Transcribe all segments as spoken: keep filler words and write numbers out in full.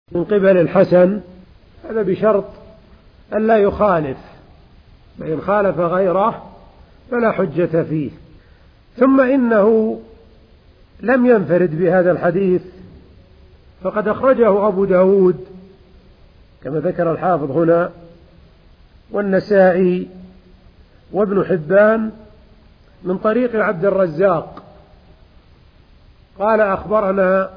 من قبل الحسن، هذا بشرط أن لا يخالف، فإن خالف غيره فلا حجة فيه. ثم إنه لم ينفرد بهذا الحديث، فقد أخرجه أبو داود كما ذكر الحافظ هنا، والنسائي وابن حبان من طريق عبد الرزاق قال أخبرنا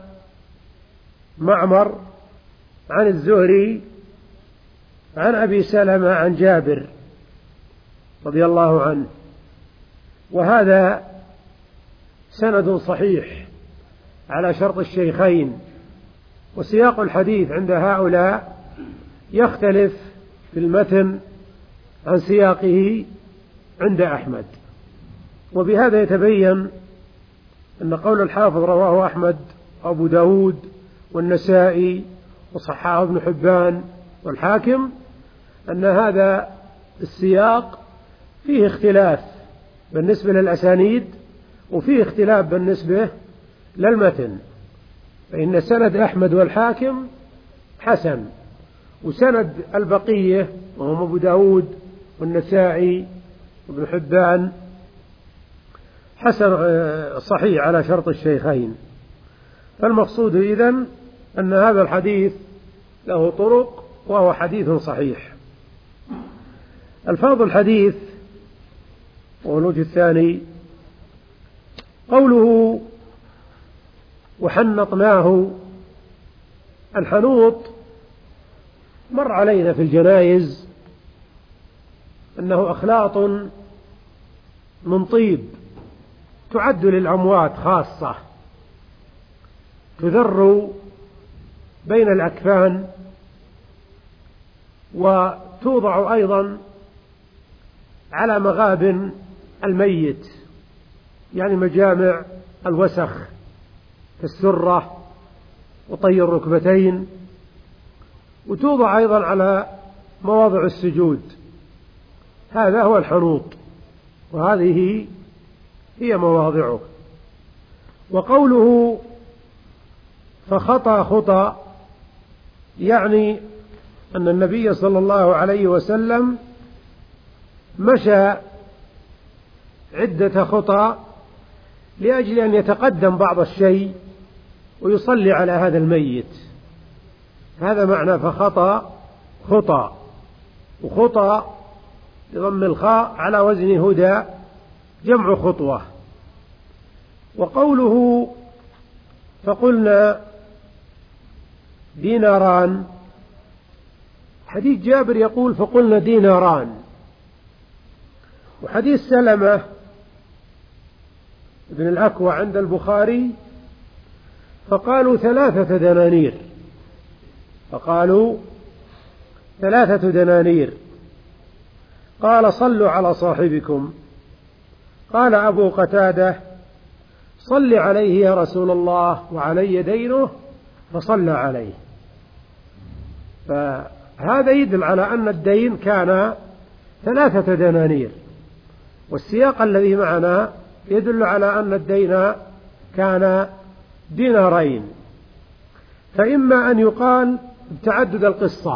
معمر عن الزهري عن أبي سلمة عن جابر رضي الله عنه، وهذا سند صحيح على شرط الشيخين. وسياق الحديث عند هؤلاء يختلف في المتن عن سياقه عند أحمد، وبهذا يتبين أن قول الحافظ رواه أحمد وأبو داود والنسائي وصححه ابن حبان والحاكم، أن هذا السياق فيه اختلاف بالنسبة للأسانيد وفيه اختلاف بالنسبة للمتن، فإن سند أحمد والحاكم حسن، وسند البقية وهم أبو داود والنسائي وابن حبان حسن صحيح على شرط الشيخين. فالمقصود إذن أن هذا الحديث له طرق وهو حديث صحيح. ألفاظ الحديث والوجه الثاني قوله وحنطناه، الحنوط مر علينا في الجنائز أنه أخلاط من طيب تعد للأموات خاصة، تذر بين الأكفان، وتوضع أيضا على مغابن الميت، يعني مجامع الوسخ كالسرة وطي الركبتين، وتوضع أيضا على مواضع السجود. هذا هو الحنوط، وهذه هي مواضعه. وقوله فخطى خطى، يعني أن النبي صلى الله عليه وسلم مشى عدة خطى لأجل أن يتقدم بعض الشيء ويصلي على هذا الميت. هذا معنى فخطى خطى، وخطى بضم الخاء على وزن هدى جمع خطوة. وقوله فقلنا ديناران، حديث جابر يقول فقلنا ديناران، وحديث سلمة ابن الأكوع عند البخاري فقالوا ثلاثة دنانير، فقالوا ثلاثة دنانير. قال صلوا على صاحبكم. قال أبو قتادة صل عليه يا رسول الله وعلي دينه، فصلى عليه. فهذا يدل على أن الدين كان ثلاثة دنانير، والسياق الذي معنا يدل على أن الدين كان دينارين. فإما أن يقال بتعدد القصة،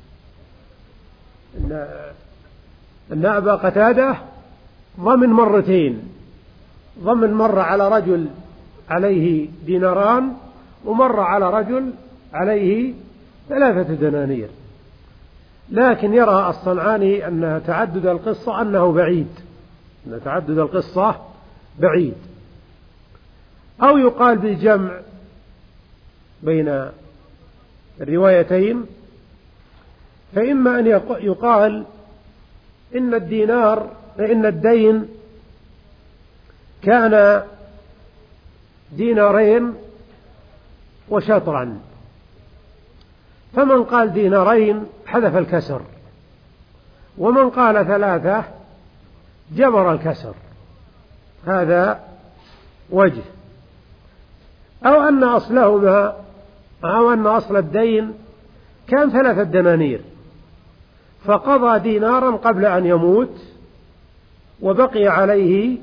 إن, إن أبا قتادة ضمن مرتين، ضمن مرة على رجل عليه ديناران، ومر على رجل عليه ثلاثة دنانير. لكن يرى الصنعاني أن تعدد القصة أنه بعيد، أن تعدد القصة بعيد. أو يقال بالجمع بين الروايتين، فإما أن يقال إن الدينار إن الدين كان دينارين وشطرا، فمن قال دينارين حذف الكسر، ومن قال ثلاثة جبر الكسر. هذا وجه. أو أن أصلهما أو أن أصل الدين كان ثلاثة دنانير، فقضى دينارا قبل أن يموت وبقي عليه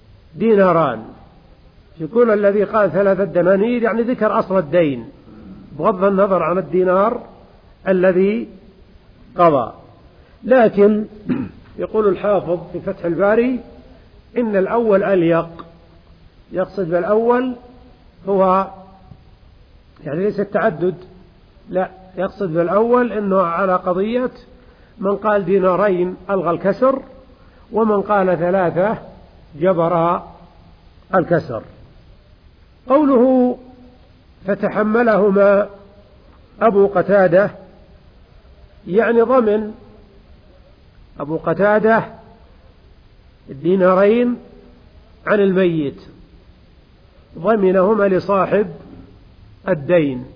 ديناران، يكون الذي قال ثلاثة دنانير يعني ذكر أصل الدين بغض النظر عن الدينار الذي قضى. لكن يقول الحافظ في فتح الباري إن الأول أليق، يقصد بالأول هو يعني ليس التعدد، لا، يقصد بالأول أنه على قضية من قال دينارين ألغى الكسر، ومن قال ثلاثة جبر الكسر. قوله فتحملهما أبو قتادة يعني ضمن أبو قتادة الدينارين عن الميت، ضمنهما لصاحب الدين.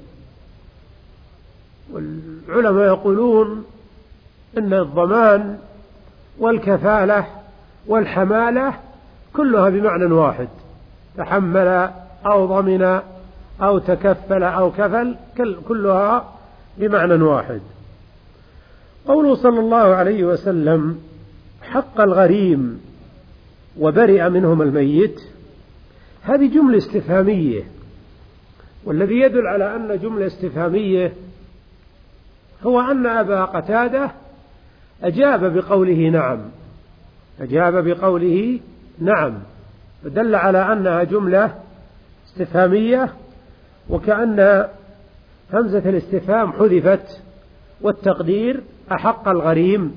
والعلماء يقولون إن الضمان والكفالة والحمالة كلها بمعنى واحد، تحمل أو ضمن أو تكفل أو كفل، كلها بمعنى واحد. قوله صلى الله عليه وسلم حق الغريم وبرئ منهم الميت، هذه جملة استفهامية، والذي يدل على أن جملة استفهامية هو أن أبا قتادة أجاب بقوله نعم، أجاب بقوله نعم، فدل على أنها جملة استفهامية، وكأن همزة الاستفهام حذفت، والتقدير أحق الغريم.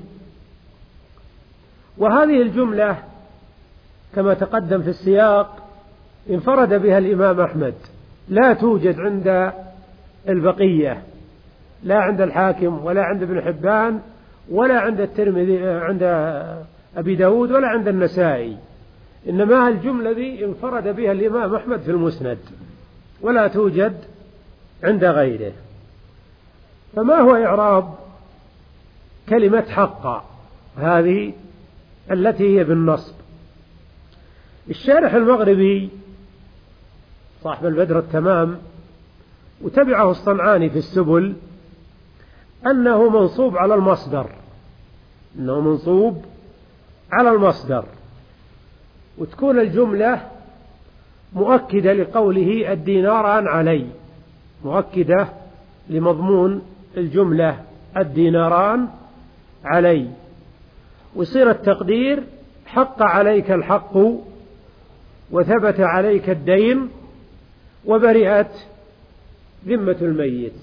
وهذه الجملة كما تقدم في السياق انفرد بها الإمام أحمد، لا توجد عند البقية، لا عند الحاكم ولا عند ابن حبان ولا عند الترمذي عند أبي داود ولا عند النسائي، إنما الجملة ذي انفرد بها الإمام أحمد في المسند، ولا توجد عند غيره. فما هو إعراب كلمة حق هذه التي هي بالنصب؟ الشارح المغربي صاحب البدر التمام وتبعه الصنعاني في السبل أنه منصوب على المصدر، أنه منصوب على المصدر، وتكون الجملة مؤكدة لقوله الديناران علي، مؤكدة لمضمون الجملة الديناران علي، ويصير التقدير حق عليك الحق وثبت عليك الدين وبرئت ذمة الميت.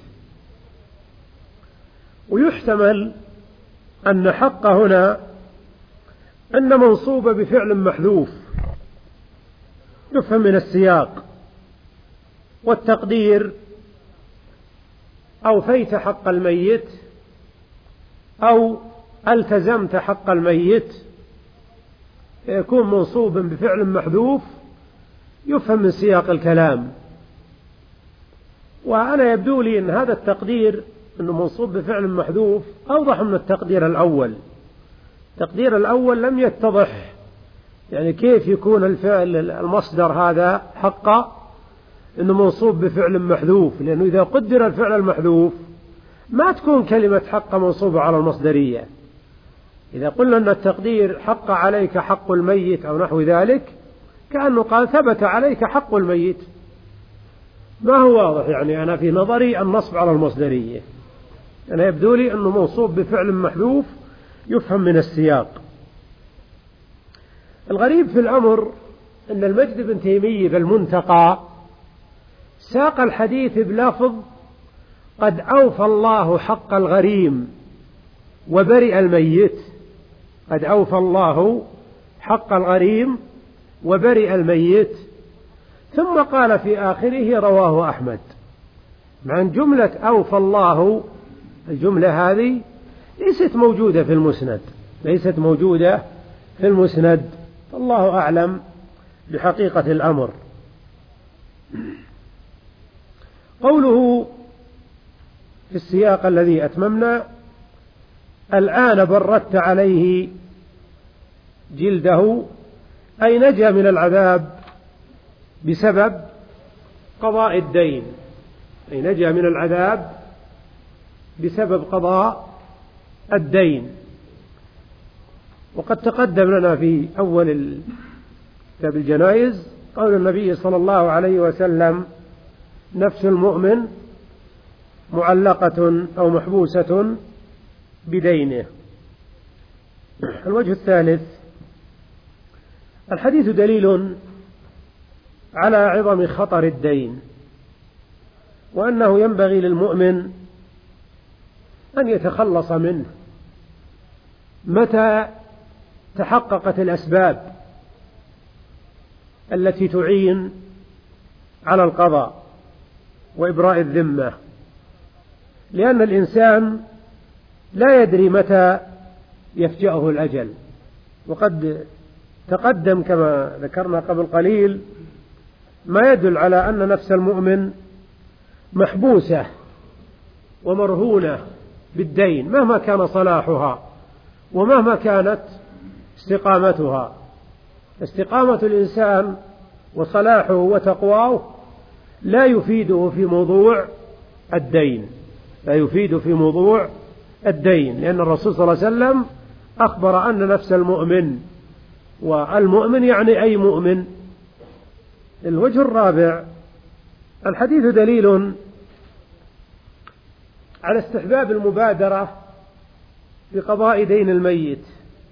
ويحتمل أن حق هنا أن منصوب بفعل محذوف يفهم من السياق، والتقدير أوفيت حق الميت أو التزمت حق الميت، يكون منصوبا بفعل محذوف يفهم من سياق الكلام. وأنا يبدو لي أن هذا التقدير أنه منصوب بفعل محذوف أوضح من التقدير الأول. التقدير الأول لم يتضح يعني كيف يكون الفعل المصدر هذا حقا أنه منصوب بفعل محذوف، لأنه إذا قدر الفعل المحذوف ما تكون كلمة حق منصوبة على المصدرية. إذا قلنا أن التقدير حق عليك حق الميت أو نحو ذلك، كأنه قال ثبت عليك حق الميت، ما هو واضح يعني أنا في نظري النصب على المصدرية. أنا يبدو لي أنه منصوب بفعل محذوف يفهم من السياق. الغريب في الأمر أن المجد بن تيمية بالمنتقى ساق الحديث بلفظ قد أوفى الله حق الغريم وبرئ الميت، قد أوفى الله حق الغريم وبرئ الميت، ثم قال في آخره رواه أحمد. مع أن جملة أوفى الله الجملة هذه ليست موجودة في المسند، ليست موجودة في المسند، الله أعلم بحقيقة الأمر. قوله في السياق الذي أتممنا الآن بردت عليه جلده، أي نجا من العذاب بسبب قضاء الدين، أي نجا من العذاب بسبب قضاء الدين. وقد تقدم لنا في أول كتاب الجنائز قول النبي صلى الله عليه وسلم نفس المؤمن معلقة أو محبوسة بدينه. الوجه الثالث: الحديث دليل على عظم خطر الدين، وأنه ينبغي للمؤمن أن يتخلص منه متى تحققت الأسباب التي تعين على القضاء وإبراء الذمة، لأن الإنسان لا يدري متى يفجأه الأجل. وقد تقدم كما ذكرنا قبل قليل ما يدل على أن نفس المؤمن محبوسة ومرهونة بالدين مهما كان صلاحها ومهما كانت استقامتها. استقامة الإنسان وصلاحه وتقواه لا يفيده في موضوع الدين، لا يفيد في موضوع الدين، لأن الرسول صلى الله عليه وسلم أخبر أن نفس المؤمن، والمؤمن يعني أي مؤمن. الوجه الرابع: الحديث دليل على استحباب المبادرة بقضاء دين الميت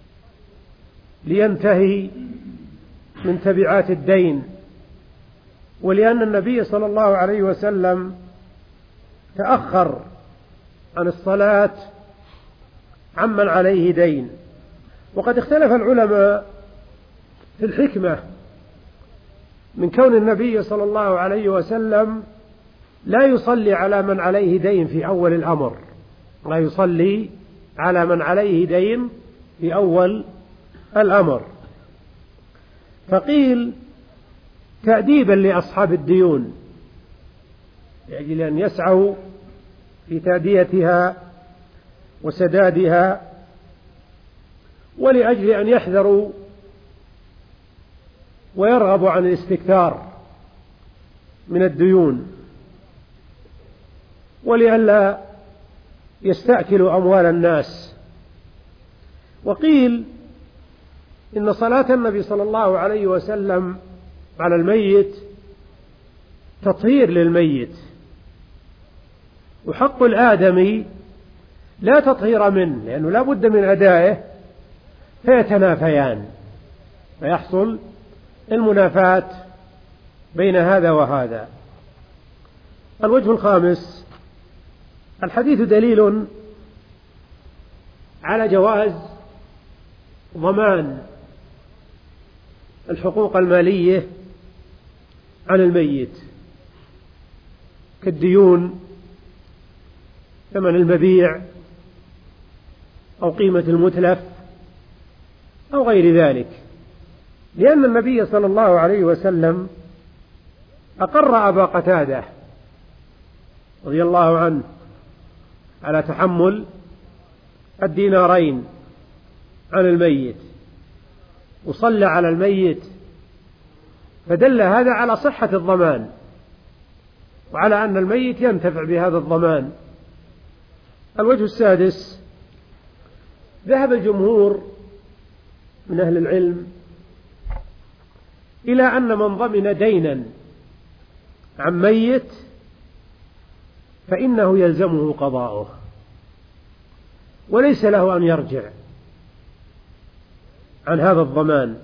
لينتهي من تبعات الدين، ولأن النبي صلى الله عليه وسلم تأخر عن الصلاة عمن عليه دين. وقد اختلف العلماء في الحكمة من كون النبي صلى الله عليه وسلم لا يصلي على من عليه دين في أول الأمر، لا يصلي على من عليه دين في أول الأمر. فقيل تأديبا لأصحاب الديون لأجل أن يسعوا في تأديتها وسدادها، ولأجل أن يحذروا ويرغبوا عن الاستكثار من الديون، ولئلا يستأكلوا أموال الناس. وقيل إن صلاة النبي صلى الله عليه وسلم على الميت تطهير للميت، وحق الآدمي لا تطهير منه، لأنه لا بد من أدائه، فيتنافيان، فيحصل المنافاة بين هذا وهذا. الوجه الخامس: الحديث دليل على جواز ضمان الحقوق المالية عن الميت كالديون، ثمن المبيع أو قيمة المتلف أو غير ذلك، لأن النبي صلى الله عليه وسلم أقر أبا قتادة رضي الله عنه على تحمل الدينارين عن الميت، وصلى على الميت، فدل هذا على صحة الضمان وعلى أن الميت ينتفع بهذا الضمان. الوجه السادس: ذهب الجمهور من أهل العلم إلى أن من ضمن دينا عن ميت فإنه يلزمه قضاؤه وليس له أن يرجع عن هذا الضمان،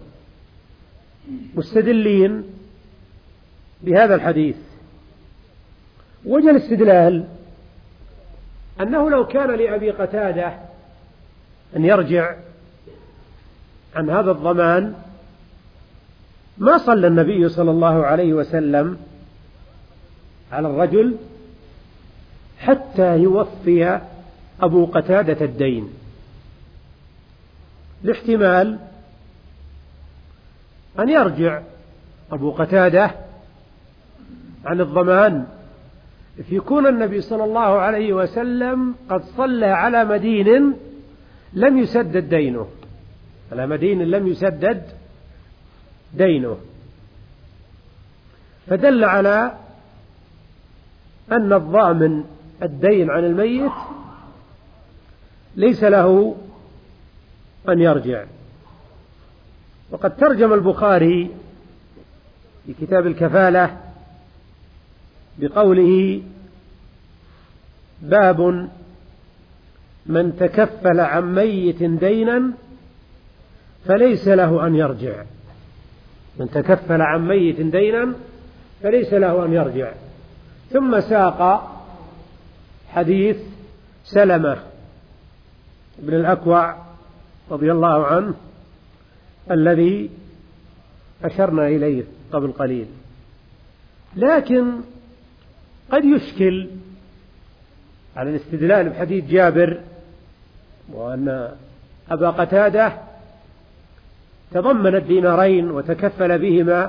مستدلين بهذا الحديث. وجه الاستدلال أنه لو كان لأبي قتادة أن يرجع عن هذا الضمان ما صلى النبي صلى الله عليه وسلم على الرجل حتى يوفي أبو قتادة الدين، لاحتمال أن يرجع أبو قتادة عن الضمان، يكون النبي صلى الله عليه وسلم قد صلى على مدين لم يسدد دينه، على مدين لم يسدد دينه، فدل على أن الضامن الدين عن الميت ليس له أن يرجع. وقد ترجم البخاري في كتاب الكفالة بقوله: باب من تكفل عن ميت دينا فليس له أن يرجع. من تكفل عن ميت دينا فليس له أن يرجع. ثم ساق حديث سلمة بن الأكوع رضي الله عنه الذي أشرنا إليه قبل قليل، لكن قد يشكل على الاستدلال بحديث جابر وأن أبا قتادة تضمن الدينارين وتكفل بهما،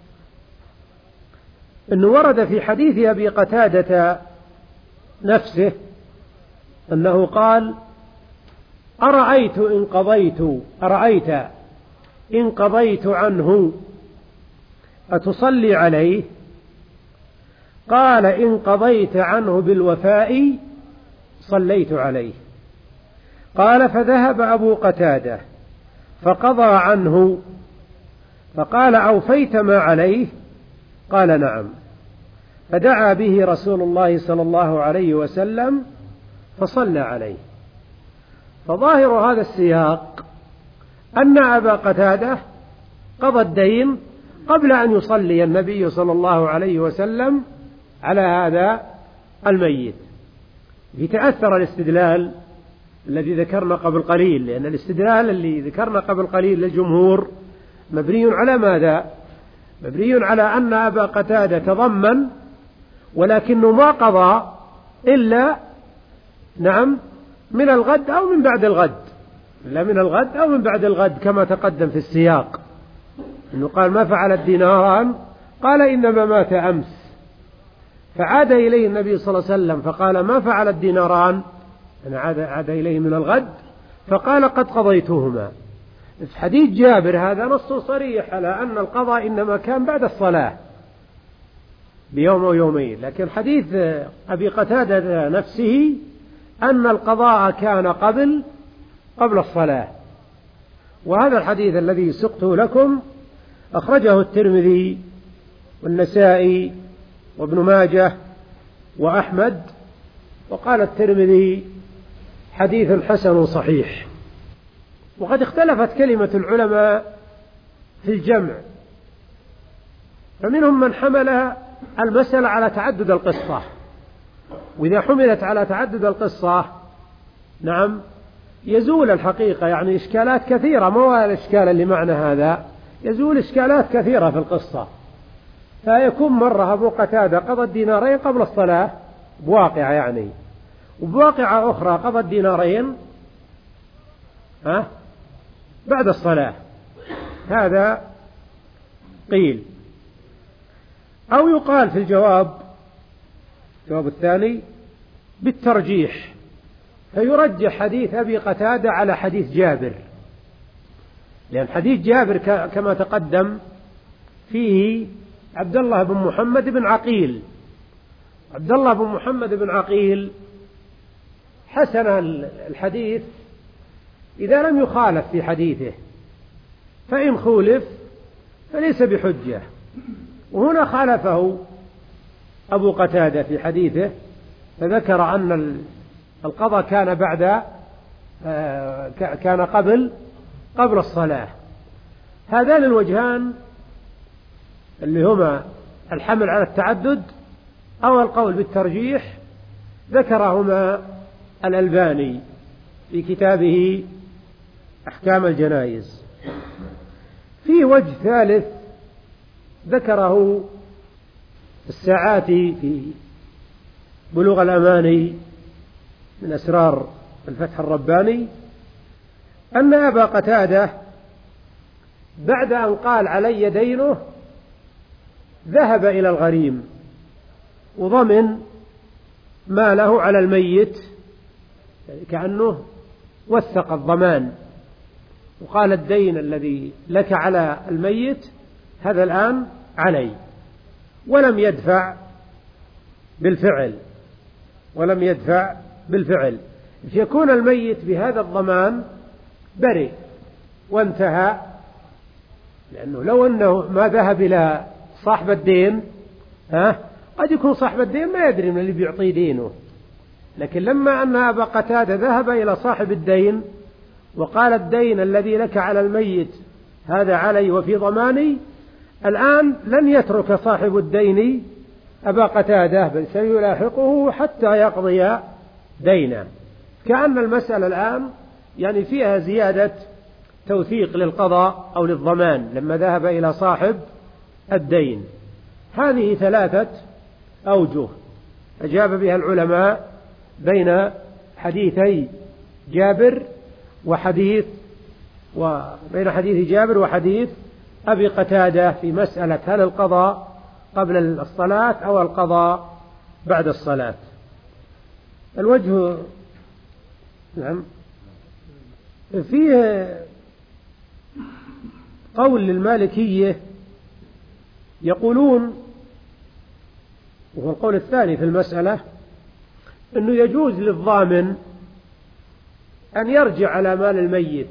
أنه ورد في حديث أبي قتادة نفسه أنه قال: أرأيت إن قضيت أرأيت إن قضيت عنه أتصلي عليه؟ قال: إن قضيت عنه بالوفاء صليت عليه. قال: فذهب أبو قتادة فقضى عنه، فقال: أوفيت ما عليه؟ قال: نعم. فدعا به رسول الله صلى الله عليه وسلم فصلى عليه. فظاهر هذا السياق أن أبا قتادة قضى الدين قبل أن يصلي النبي صلى الله عليه وسلم على هذا الميت. يتأثر الاستدلال الذي ذكرنا قبل قليل، لأن الاستدلال اللي ذكرنا قبل قليل للجمهور مبني على ماذا؟ مبني على أن أبا قتادة تضمن، ولكنه ما قضى إلا نعم من الغد أو من بعد الغد، إلا من الغد أو من بعد الغد كما تقدم في السياق، إنه قال: ما فعل الديناران؟ قال: إنما مات أمس. فعاد إليه النبي صلى الله عليه وسلم فقال: ما فعل الديناران؟ أنا عاد, عاد إليه من الغد فقال: قد قضيتهما. في حديث جابر هذا نص صريح على أن القضاء إنما كان بعد الصلاة بيوم أو يومين، لكن حديث أبي قتادة نفسه أن القضاء كان قبل قبل الصلاة. وهذا الحديث الذي سقته لكم أخرجه الترمذي والنسائي وابن ماجه وأحمد، وقال الترمذي: حديث حسن صحيح. وقد اختلفت كلمة العلماء في الجمع، فمنهم من حمل المسألة على تعدد القصة، وإذا حملت على تعدد القصة نعم يزول الحقيقة، يعني إشكالات كثيرة، ما هو الإشكال اللي معنى هذا، يزول إشكالات كثيرة في القصة. فيكون مرة أبو قتادة قضى الدينارين قبل الصلاة بواقعة يعني، وبواقعة أخرى قضى الدينارين ها بعد الصلاة. هذا قيل. أو يقال في الجواب الجواب الثاني بالترجيح، فيرجح حديث أبي قتادة على حديث جابر، لأن حديث جابر كما تقدم فيه عبد الله بن محمد بن عقيل. عبد الله بن محمد بن عقيل حسن الحديث إذا لم يخالف في حديثه، فإن خولف فليس بحجة. وهنا خالفه أبو قتادة في حديثه، فذكر أن القضاء كان بعد كان قبل قبل الصلاة. هذان الوجهان اللي هما الحمل على التعدد أو القول بالترجيح ذكرهما الألباني في كتابه أحكام الجنائز. في وجه ثالث ذكره الساعاتي في بلوغ الأماني من أسرار الفتح الرباني، أن أبا قتادة بعد أن قال علي دينه ذهب إلى الغريم وضمن ما له على الميت، كأنه وثق الضمان وقال: الدين الذي لك على الميت هذا الآن علي، ولم يدفع بالفعل ولم يدفع بالفعل يكون الميت بهذا الضمان برئ وانتهى. لأنه لو أنه ما ذهب إلى صاحب الدين ها قد يكون صاحب الدين ما يدري من اللي بيعطيه دينه، لكن لما أن أبا قتادة ذهب إلى صاحب الدين وقال الدين الذي لك على الميت هذا علي وفي ضماني، الآن لن يترك صاحب الدين أبا قتادة بل سيلاحقه حتى يقضي دينه. كأن المسألة الآن يعني فيها زيادة توثيق للقضاء أو للضمان لما ذهب إلى صاحب الدين. هذه ثلاثة أوجه أجاب بها العلماء بين حديثي جابر وحديث وبين حديث جابر وحديث أبي قتادة في مسألة هل القضاء قبل الصلاة أو القضاء بعد الصلاة. الوجه نعم فيه قول للمالكية يقولون، وهو القول الثاني في المسألة، أنه يجوز للضامن أن يرجع على مال الميت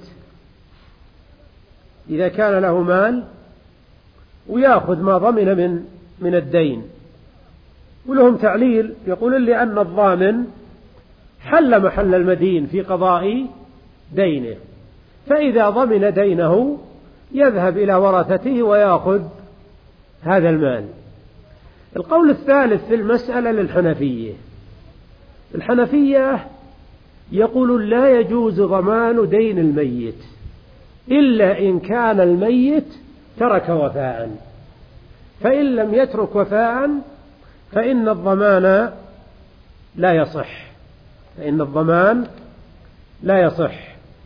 إذا كان له مال ويأخذ ما ضمن من من الدين. ولهم تعليل يقولون لأن الضامن حل محل المدين في قضاء دينه، فإذا ضمن دينه يذهب إلى ورثته ويأخذ هذا المال. القول الثالث في المسألة للحنفية. الحنفية يقول لا يجوز ضمان دين الميت إلا إن كان الميت ترك وفاء، فإن لم يترك وفاء فإن الضمان لا يصح فإن الضمان لا يصح.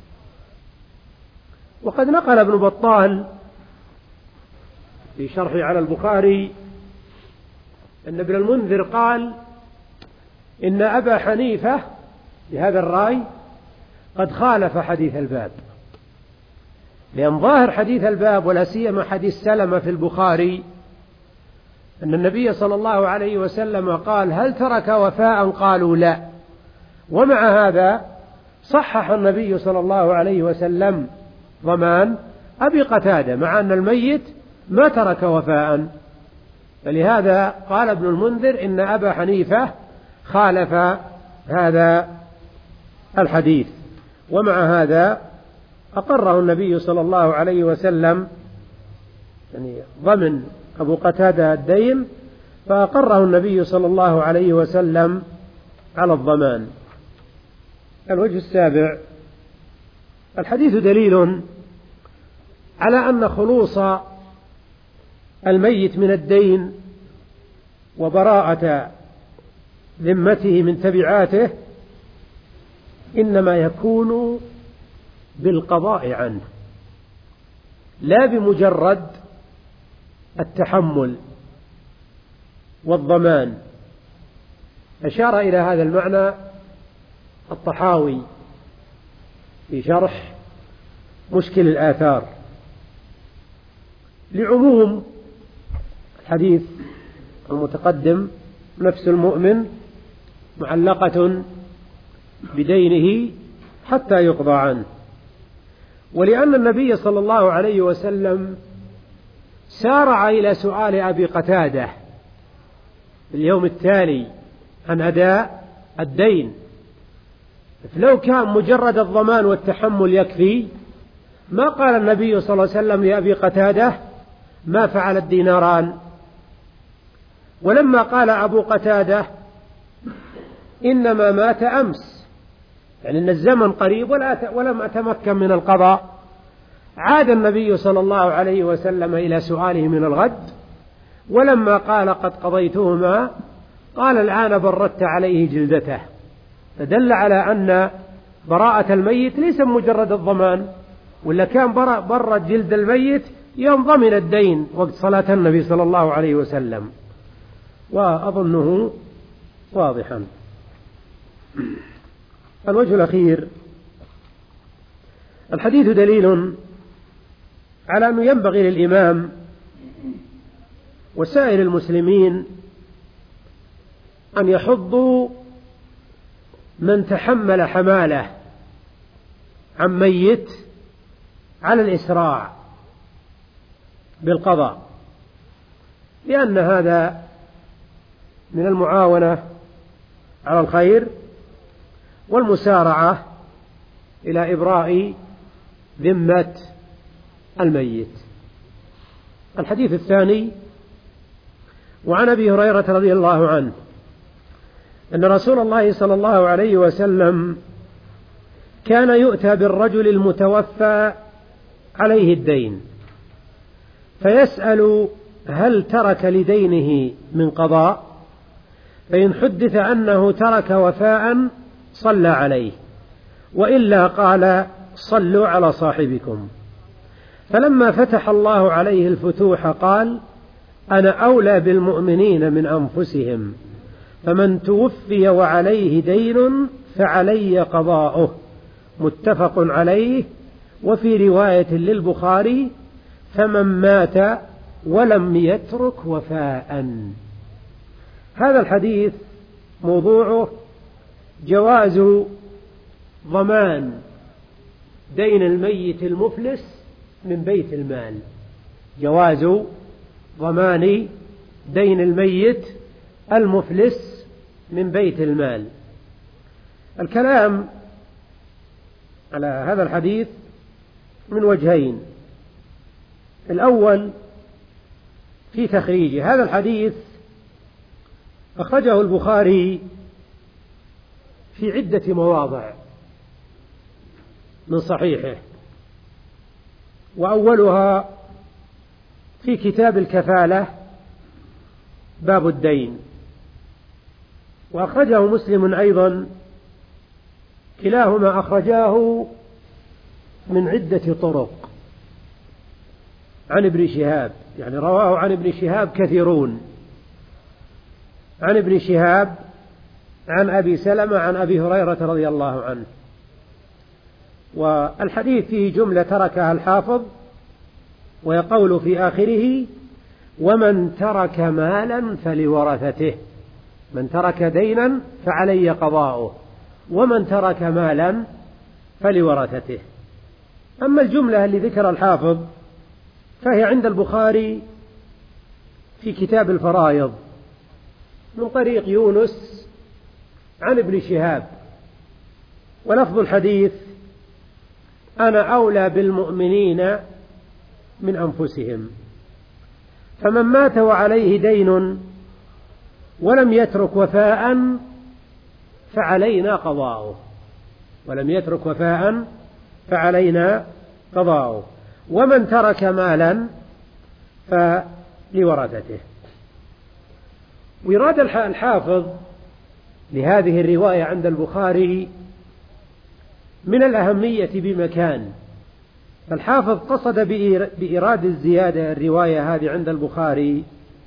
وقد نقل ابن بطال في شرحه على البخاري أن ابن المنذر قال إن أبا حنيفة بهذا الرأي قد خالف حديث الباب، لأن ظاهر حديث الباب ولا سيما حديث سلمة في البخاري أن النبي صلى الله عليه وسلم قال هل ترك وفاء؟ قالوا لا. ومع هذا صحح النبي صلى الله عليه وسلم ضمان أبي قتادة مع أن الميت ما ترك وفاء. فلهذا قال ابن المنذر إن أبا حنيفة خالف هذا الحديث، ومع هذا أقره النبي صلى الله عليه وسلم، يعني ضمن أبو قتادة الدين فأقره النبي صلى الله عليه وسلم على الضمان. الوجه السابع: الحديث دليل على أن خلوص الميت من الدين وبراءة ذمته من تبعاته إنما يكون بالقضاء عنه لا بمجرد التحمل والضمان. أشار إلى هذا المعنى الطحاوي في شرح مشكل الآثار لعموم الحديث المتقدم: نفس المؤمن معلقة بدينه حتى يقضى عنه. ولأن النبي صلى الله عليه وسلم سارع إلى سؤال أبي قتادة في اليوم التالي عن أداء الدين، فلو كان مجرد الضمان والتحمل يكفي ما قال النبي صلى الله عليه وسلم لأبي قتادة ما فعل الديناران. ولما قال أبو قتادة إنما مات أمس، يعني أن الزمن قريب ولم أتمكن من القضاء، عاد النبي صلى الله عليه وسلم إلى سؤاله من الغد، ولما قال قد قضيتهما قال الآن بردت عليه جلدته، فدل على أن براءة الميت ليس مجرد الضمان، ولا كان برد جلد الميت يوم ضمن الدين وقت صلاة النبي صلى الله عليه وسلم، وأظنه واضحا. الوجه الأخير: الحديث دليل على أنه ينبغي للإمام وسائر المسلمين أن يحضوا من تحمل حماله عن ميت على الإسراع بالقضاء، لأن هذا من المعاونة على الخير والمسارعة إلى إبراء ذمة الميت. الحديث الثاني: وعن أبي هريرة رضي الله عنه أن رسول الله صلى الله عليه وسلم كان يؤتى بالرجل المتوفى عليه الدين فيسأل هل ترك لدينه من قضاء، فإن حدث أنه ترك وفاء صلى عليه، وإلا قال صلوا على صاحبكم. فلما فتح الله عليه الفتوح قال أنا أولى بالمؤمنين من أنفسهم، فمن توفي وعليه دين فعلي قضاؤه، متفق عليه. وفي رواية للبخاري فمن مات ولم يترك وفاء. هذا الحديث موضوعه جواز ضمان دين الميت المفلس من بيت المال، جواز ضمان دين الميت المفلس من بيت المال. الكلام على هذا الحديث من وجهين: الأول في تخريجه. هذا الحديث أخرجه البخاري في عدة مواضع من صحيحه، وأولها في كتاب الكفالة باب الدين، وأخرجه مسلم أيضا، كلاهما أخرجاه من عدة طرق عن ابن شهاب، يعني رواه عن ابن شهاب كثيرون، عن ابن شهاب عن أبي سلمة عن أبي هريرة رضي الله عنه. والحديث فيه جملة تركها الحافظ، ويقول في آخره ومن ترك مالا فلورثته، من ترك دينا فعلي قضاؤه، ومن ترك مالا فلورثته. أما الجملة اللي ذكر الحافظ فهي عند البخاري في كتاب الفرائض من طريق يونس عن ابن شهاب، ولفظ الحديث أنا أولى بالمؤمنين من أنفسهم، فمن مات وعليه دين ولم يترك وفاء فعلينا قضاؤه، ولم يترك وفاء فعلينا قضاؤه، ومن ترك مالا فلورثته. ويراد الحافظ لهذه الرواية عند البخاري من الأهمية بمكان، فالحافظ قصد بإيراد الزيادة الرواية هذه عند البخاري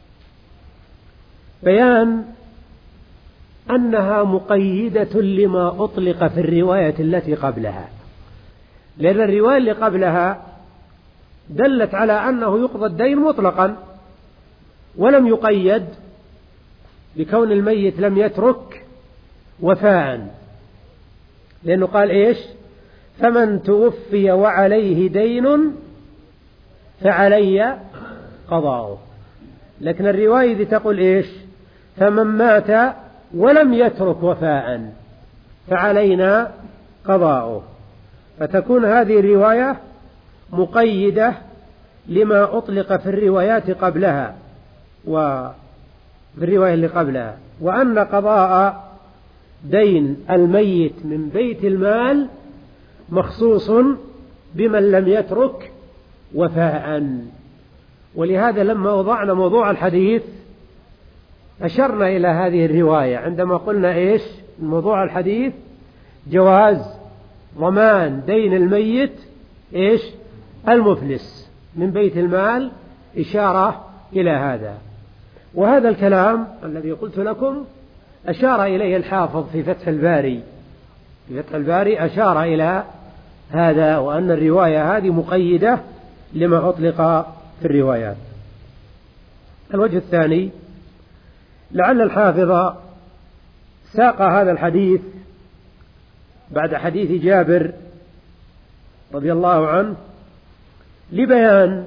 بيان أنها مقيدة لما أطلق في الرواية التي قبلها، لأن الرواية اللي قبلها دلت على أنه يقضى الدين مطلقا ولم يقيد بكون الميت لم يترك وفاء، لأنه قال إيش؟ فمن توفي وعليه دين فعلي قضاؤه. لكن الرواية دي تقول إيش؟ فمن مات ولم يترك وفاء فعلينا قضاؤه، فتكون هذه الرواية مقيدة لما أطلق في الروايات قبلها وفي الرواية اللي قبلها، وأن قضاء دين الميت من بيت المال مخصوص بمن لم يترك وفاء. ولهذا لما وضعنا موضوع الحديث أشرنا إلى هذه الرواية عندما قلنا إيش؟ موضوع الحديث جواز ضمان دين الميت إيش؟ المفلس من بيت المال، إشارة إلى هذا. وهذا الكلام الذي قلت لكم أشار إليه الحافظ في فتح الباري، في فتح الباري أشار إلى هذا، وأن الرواية هذه مقيدة لما أطلق في الروايات. الوجه الثاني: لعل الحافظ ساق هذا الحديث بعد حديث جابر رضي الله عنه لبيان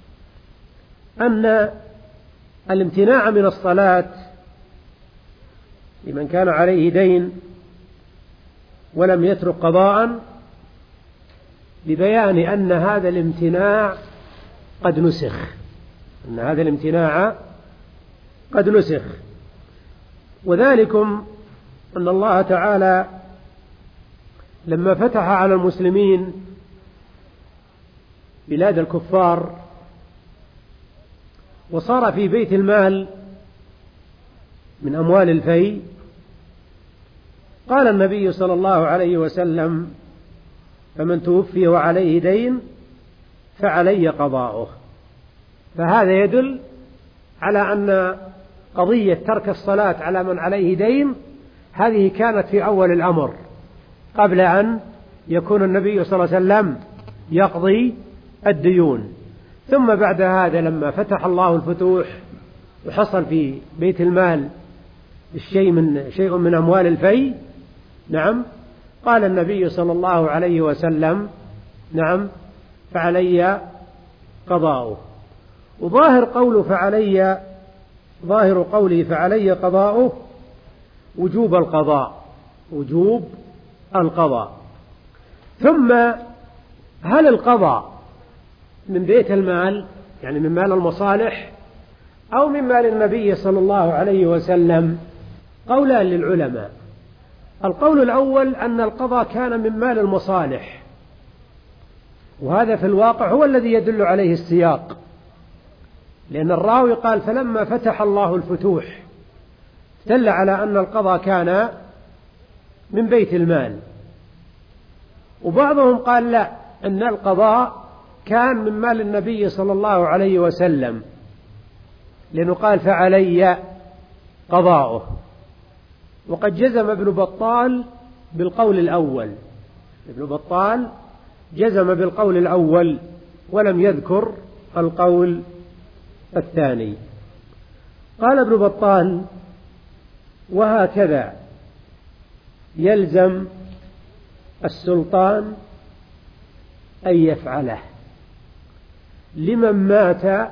أن الامتناع من الصلاة لمن كان عليه دين ولم يترك قضاء، لبيان أن هذا الامتناع قد نسخ، أن هذا الامتناع قد نسخ. وذلكم أن الله تعالى لما فتح على المسلمين بلاد الكفار وصار في بيت المال من أموال الفيء، قال النبي صلى الله عليه وسلم: فمن توفي وعليه دين فعلي قضاؤه. فهذا يدل على أن قضية ترك الصلاة على من عليه دين هذه كانت في أول الأمر قبل أن يكون النبي صلى الله عليه وسلم يقضي الديون. ثم بعد هذا لما فتح الله الفتوح وحصل في بيت المال الشيء من شيء من أموال الفيء، نعم، قال النبي صلى الله عليه وسلم: نعم، فعلي قضاؤه. وظاهر قوله فعلي ظاهر قوله فعلي قضاؤه وجوب القضاء، وجوب القضاء. ثم هل القضاء من بيت المال يعني من مال المصالح أو من مال النبي صلى الله عليه وسلم؟ قولان للعلماء. القول الأول أن القضاء كان من مال المصالح، وهذا في الواقع هو الذي يدل عليه السياق، لأن الراوي قال: فلما فتح الله الفتوح، دل على أن القضاء كان من بيت المال. وبعضهم قال لا، أن القضاء كان من مال النبي صلى الله عليه وسلم، لأنه قال: فعلي قضاؤه. وقد جزم ابن بطال بالقول الأول، ابن بطال جزم بالقول الأول ولم يذكر القول الثاني. قال ابن بطال: وهكذا يلزم السلطان أن يفعله لمن مات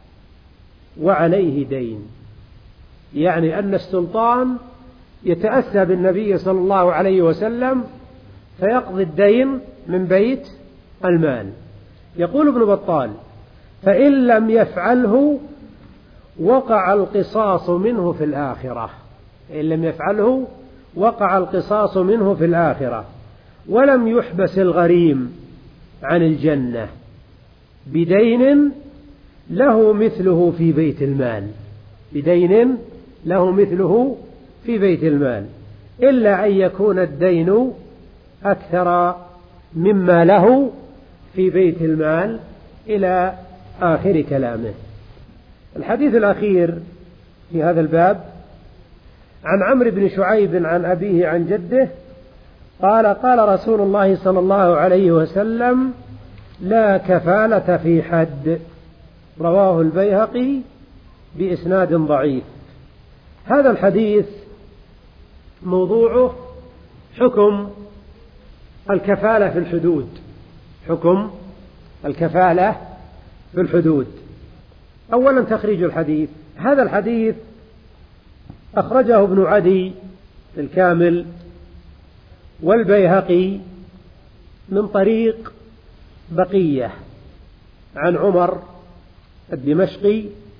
وعليه دين، يعني أن السلطان يتأسى بالنبي صلى الله عليه وسلم فيقضي الدين من بيت المال. يقول ابن بطال: فإن لم يفعله وقع القصاص منه في الآخرة، إن لم يفعله وقع القصاص منه في الآخرة، ولم يحبس الغريم عن الجنة بدين له مثله في بيت المال، بدين له مثله في بيت المال، إلا أن يكون الدين أكثر مما له في بيت المال، إلى آخر كلامه. الحديث الأخير في هذا الباب عن عمرو بن شعيب عن أبيه عن جده قال: قال رسول الله صلى الله عليه وسلم: لا كفالة في حد. رواه البيهقي بإسناد ضعيف. هذا الحديث موضوعه حكم الكفالة في الحدود، حكم الكفالة في الحدود. أولا تخريج الحديث. هذا الحديث أخرجه ابن عدي في الكامل والبيهقي من طريق بقية عن عمر الدمشقي: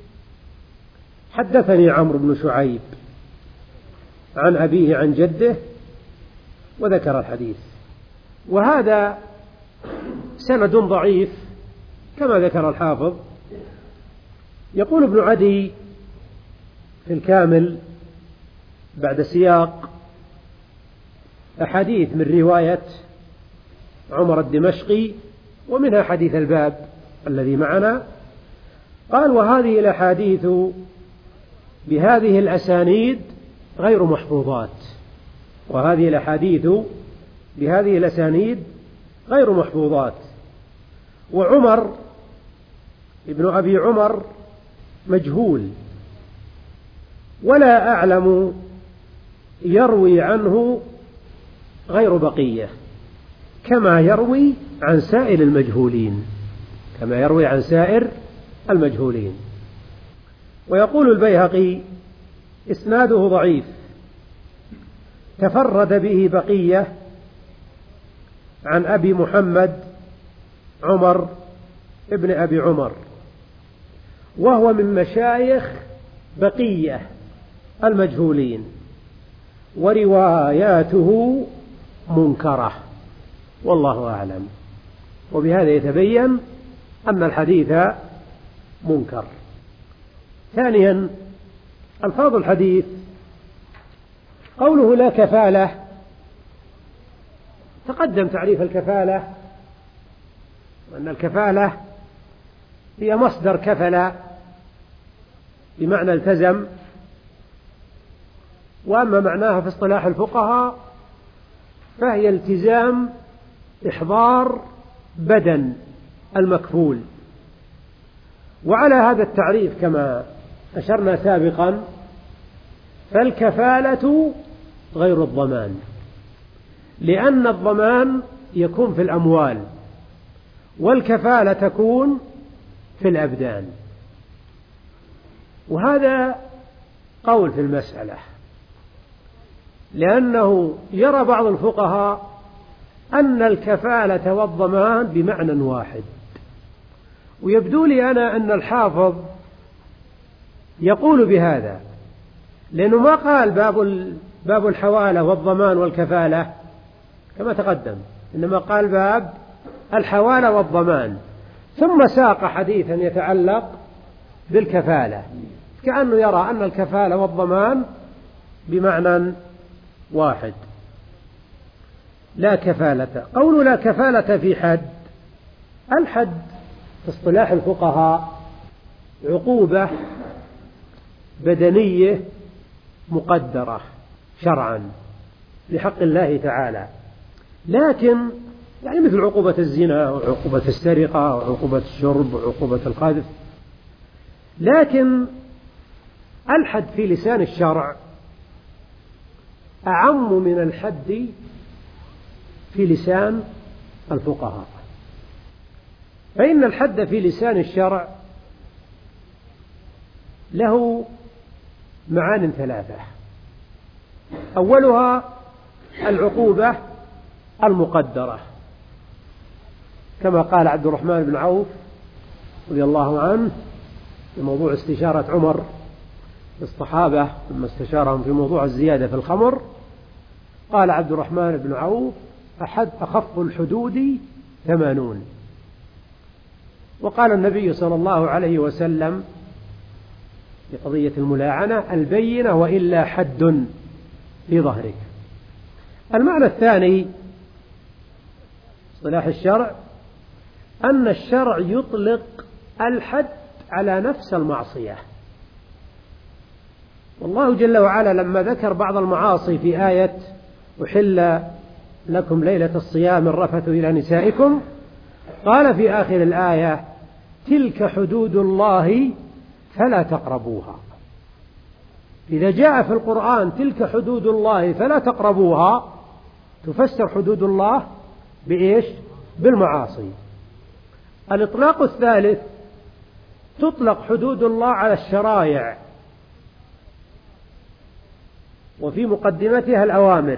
حدثني عمرو بن شعيب عن أبيه عن جده، وذكر الحديث. وهذا سند ضعيف كما ذكر الحافظ. يقول ابن عدي في الكامل بعد سياق أحاديث من رواية عمر الدمشقي ومنها حديث الباب الذي معنا، قال: وهذه الأحاديث بهذه الأسانيد غير محفوظات، وهذه الأحاديث بهذه الأسانيد غير محفوظات. وعمر ابن أبي عمر مجهول، ولا أعلم يروي عنه غير بقية، كما يروي عن سائر المجهولين، كما يروي عن سائر المجهولين. ويقول البيهقي: إسناده ضعيف، تفرد به بقية عن أبي محمد عمر ابن أبي عمر، وهو من مشايخ بقية المجهولين، ورواياته منكرة والله أعلم. وبهذا يتبين أن الحديث منكر. ثانيا، ألفاظ الحديث، قوله لا كفالة، تقدم تعريف الكفالة، وأن الكفالة هي مصدر كفل بمعنى التزم، وأما معناها في اصطلاح الفقهاء فهي التزام إحضار بدن المكفول. وعلى هذا التعريف كما أشرنا سابقا فالكفالة غير الضمان، لأن الضمان يكون في الأموال والكفالة تكون في الأبدان. وهذا قول في المسألة، لأنه يرى بعض الفقهاء أن الكفالة والضمان بمعنى واحد، ويبدو لي أنا أن الحافظ يقول بهذا، لأنه ما قال باب باب الحوالة والضمان والكفالة كما تقدم، إنما قال باب الحوالة والضمان، ثم ساق حديثا يتعلق بالكفالة، كأنه يرى أن الكفالة والضمان بمعنى واحد. لا كفالة، قول لا كفالة في حد، الحد في اصطلاح الفقهاء عقوبة بدنية مقدرة شرعا لحق الله تعالى، لكن يعني مثل عقوبة الزنا وعقوبة السرقة وعقوبة الشرب وعقوبة القذف، لكن الحد في لسان الشرع أعم من الحد في لسان الفقهاء. فإن الحد في لسان الشرع له معان ثلاثة، أولها العقوبة المقدرة، كما قال عبد الرحمن بن عوف رضي الله عنه في موضوع استشارة عمر للصحابة لما استشارهم في موضوع الزيادة في الخمر، قال عبد الرحمن بن عوف أحد أخف الحدود ثمانون. وقال النبي صلى الله عليه وسلم في قضية الملاعنة البينة وإلا حد في ظهرك. المعنى الثاني اصطلاح الشرع أن الشرع يطلق الحد على نفس المعصية، والله جل وعلا لما ذكر بعض المعاصي في آية أحل لكم ليلة الصيام الرفث إلى نسائكم، قال في آخر الآية تلك حدود الله فلا تقربوها. إذا جاء في القرآن تلك حدود الله فلا تقربوها تفسر حدود الله بإيش؟ بالمعاصي. الإطلاق الثالث تطلق حدود الله على الشرائع وفي مقدمتها الأوامر،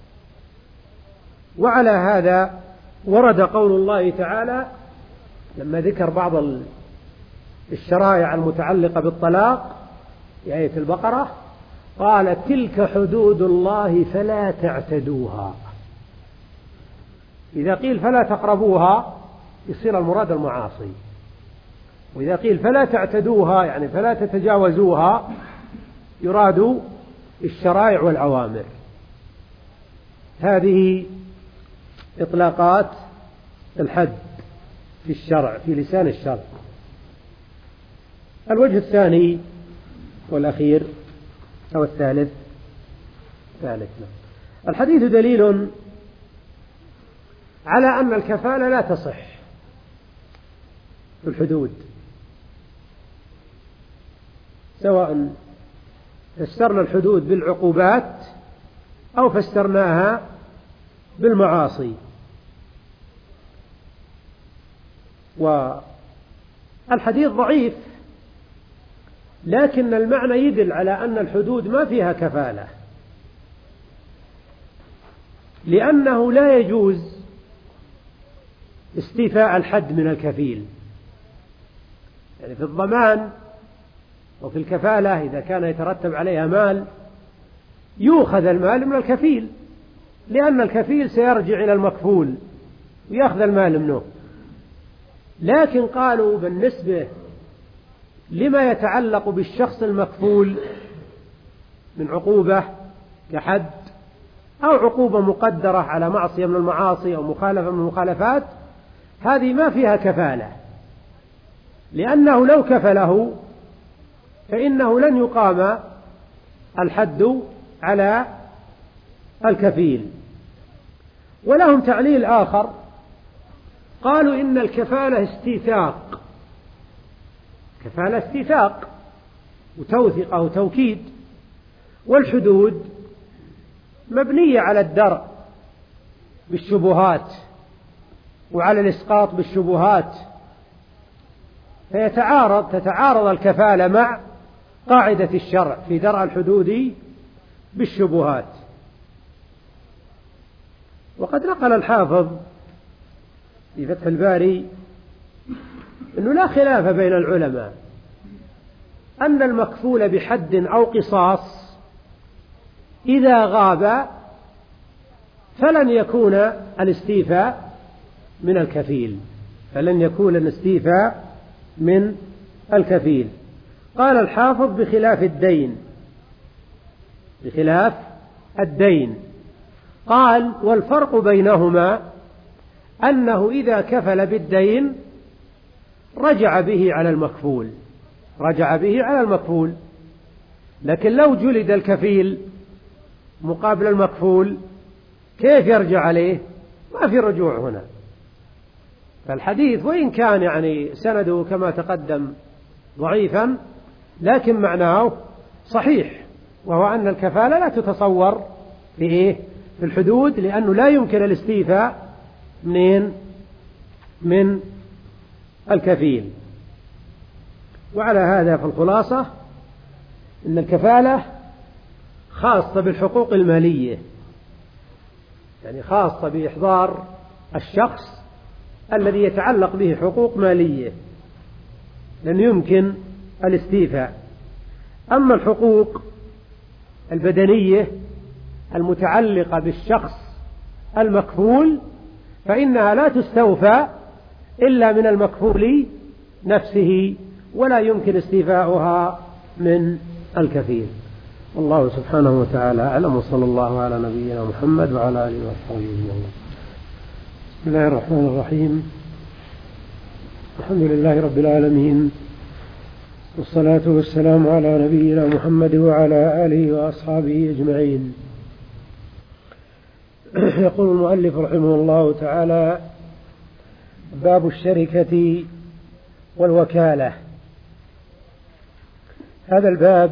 وعلى هذا ورد قول الله تعالى لما ذكر بعض الشرائع المتعلقة بالطلاق في آية البقرة قال تلك حدود الله فلا تعتدوها. إذا قيل فلا تقربوها يصير المراد المعاصي، وإذا قيل فلا تعتدوها يعني فلا تتجاوزوها يراد الشرائع والأوامر. هذه إطلاقات الحد في الشرع في لسان الشرع. الوجه الثاني والأخير أو الثالث ثالثنا الحديث دليل على أن الكفالة لا تصح في الحدود، سواء فسرنا الحدود بالعقوبات أو فسرناها بالمعاصي. والحديث ضعيف، لكن المعنى يدل على أن الحدود ما فيها كفالة، لأنه لا يجوز استيفاء الحد من الكفيل. يعني في الضمان وفي الكفالة إذا كان يترتب عليها مال يؤخذ المال من الكفيل، لأن الكفيل سيرجع إلى المكفول ويأخذ المال منه. لكن قالوا بالنسبة لما يتعلق بالشخص المكفول من عقوبة كحد أو عقوبة مقدرة على معصية من المعاصي أو مخالفة من المخالفات، هذه ما فيها كفالة، لأنه لو كفله فإنه لن يقام الحد على الكفيل. ولهم تعليل آخر، قالوا إن الكفالة استيثاق، كفالة استيثاق وتوثيق وتوكيد، والحدود مبنية على الدرء بالشبهات وعلى الإسقاط بالشبهات، فيتعارض تتعارض الكفالة مع قاعدة الشرع في درء الحدود بالشبهات. وقد نقل الحافظ في فتح الباري أنه لا خلاف بين العلماء أن المكفول بحد أو قصاص إذا غاب فلن يكون الاستيفاء من الكفيل، فلن يكون الاستيفاء من الكفيل. قال الحافظ بخلاف الدين، بخلاف الدين قال والفرق بينهما أنه إذا كفل بالدين رجع به على المكفول، رجع به على المكفول، لكن لو جلد الكفيل مقابل المكفول كيف يرجع عليه؟ ما في رجوع هنا. فالحديث وإن كان يعني سنده كما تقدم ضعيفا لكن معناه صحيح، وهو أن الكفالة لا تتصور في إيه؟ في الحدود، لأنه لا يمكن الاستيفاء من من الكفيل. وعلى هذا فالخلاصة إن الكفالة خاصة بالحقوق المالية، يعني خاصة بإحضار الشخص الذي يتعلق به حقوق مالية لن يمكن الاستيفاء. أما الحقوق البدنية المتعلقة بالشخص المكفول فإنها لا تستوفى إلا من المكفول نفسه، ولا يمكن استيفاؤها من الكفيل. والله سبحانه وتعالى أعلم، وصلى الله على نبينا محمد وعلى آله وصحبه أجمعين. بسم الله الرحمن الرحيم. الحمد لله رب العالمين، والصلاة والسلام على نبينا محمد وعلى آله وأصحابه أجمعين. يقول المؤلف رحمه الله تعالى: باب الشركة والوكالة. هذا الباب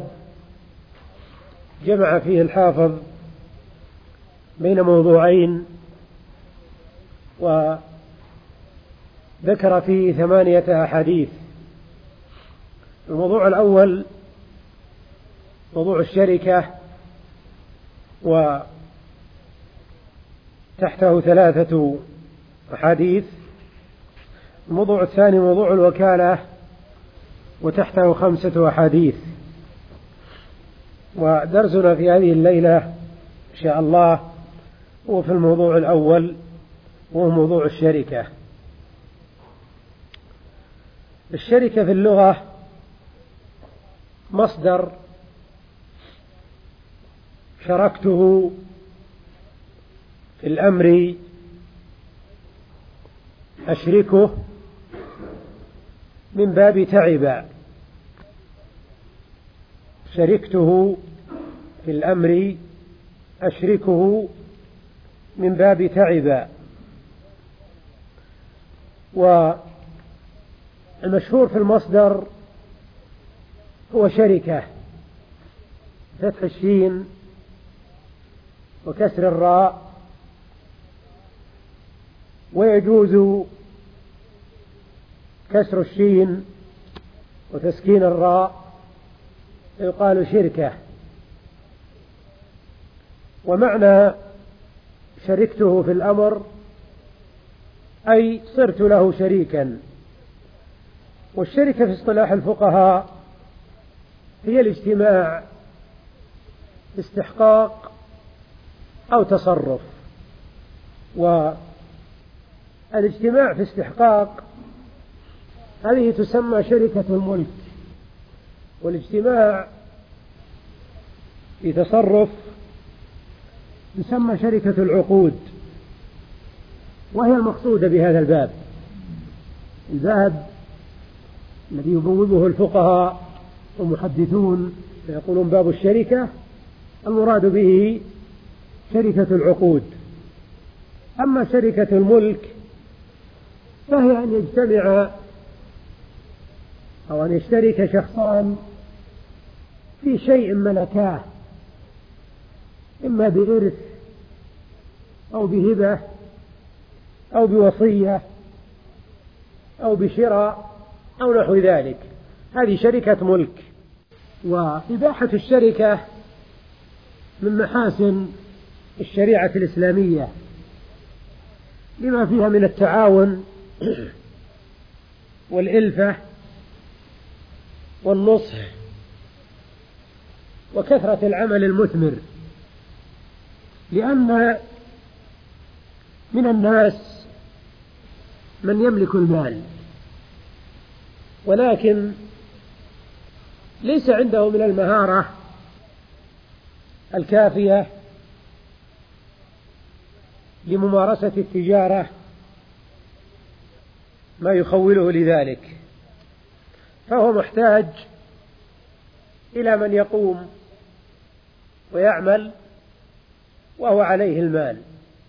جمع فيه الحافظ بين موضوعين، وذكر فيه ثمانية أحاديث. الموضوع الأول موضوع الشركة، وتحته ثلاثة أحاديث. الموضوع الثاني موضوع الوكالة، وتحته خمسة أحاديث. ودرسنا في هذه الليلة إن شاء الله هو في الموضوع الأول، وهو موضوع الشركة. الشركة في اللغة مصدر شركته في الأمر أشركه من باب تعب، شركته في الأمر أشركه من باب تعب. والمشهور في المصدر هو شركة، فتح الشين وكسر الراء، ويجوز كسر الشين وتسكين الراء، يقال شركة. ومعنى شركته في الأمر أي صرت له شريكا. والشركة في اصطلاح الفقهاء هي الاجتماع في استحقاق أو تصرف. والاجتماع في استحقاق هذه تسمى شركة الملك، والاجتماع في تصرف تسمى شركة العقود، وهي المقصودة بهذا الباب. الباب الذي يبوبه الفقهاء والمحدثون يقولون باب الشركة، المراد به شركة العقود. أما شركة الملك فهي أن يجتمع أو أن يشترك شخصان في شيء ملكاه، إما بإرث أو بهبة أو بوصية أو بشراء أو نحو ذلك. هذه شركة ملك. وإباحة الشركة من محاسن الشريعة الإسلامية لما فيها من التعاون والإلفة والنصح وكثرة العمل المثمر، لأن من الناس من يملك المال ولكن ليس عنده من المهارة الكافية لممارسة التجارة ما يخوله لذلك، فهو محتاج إلى من يقوم ويعمل وهو عليه المال.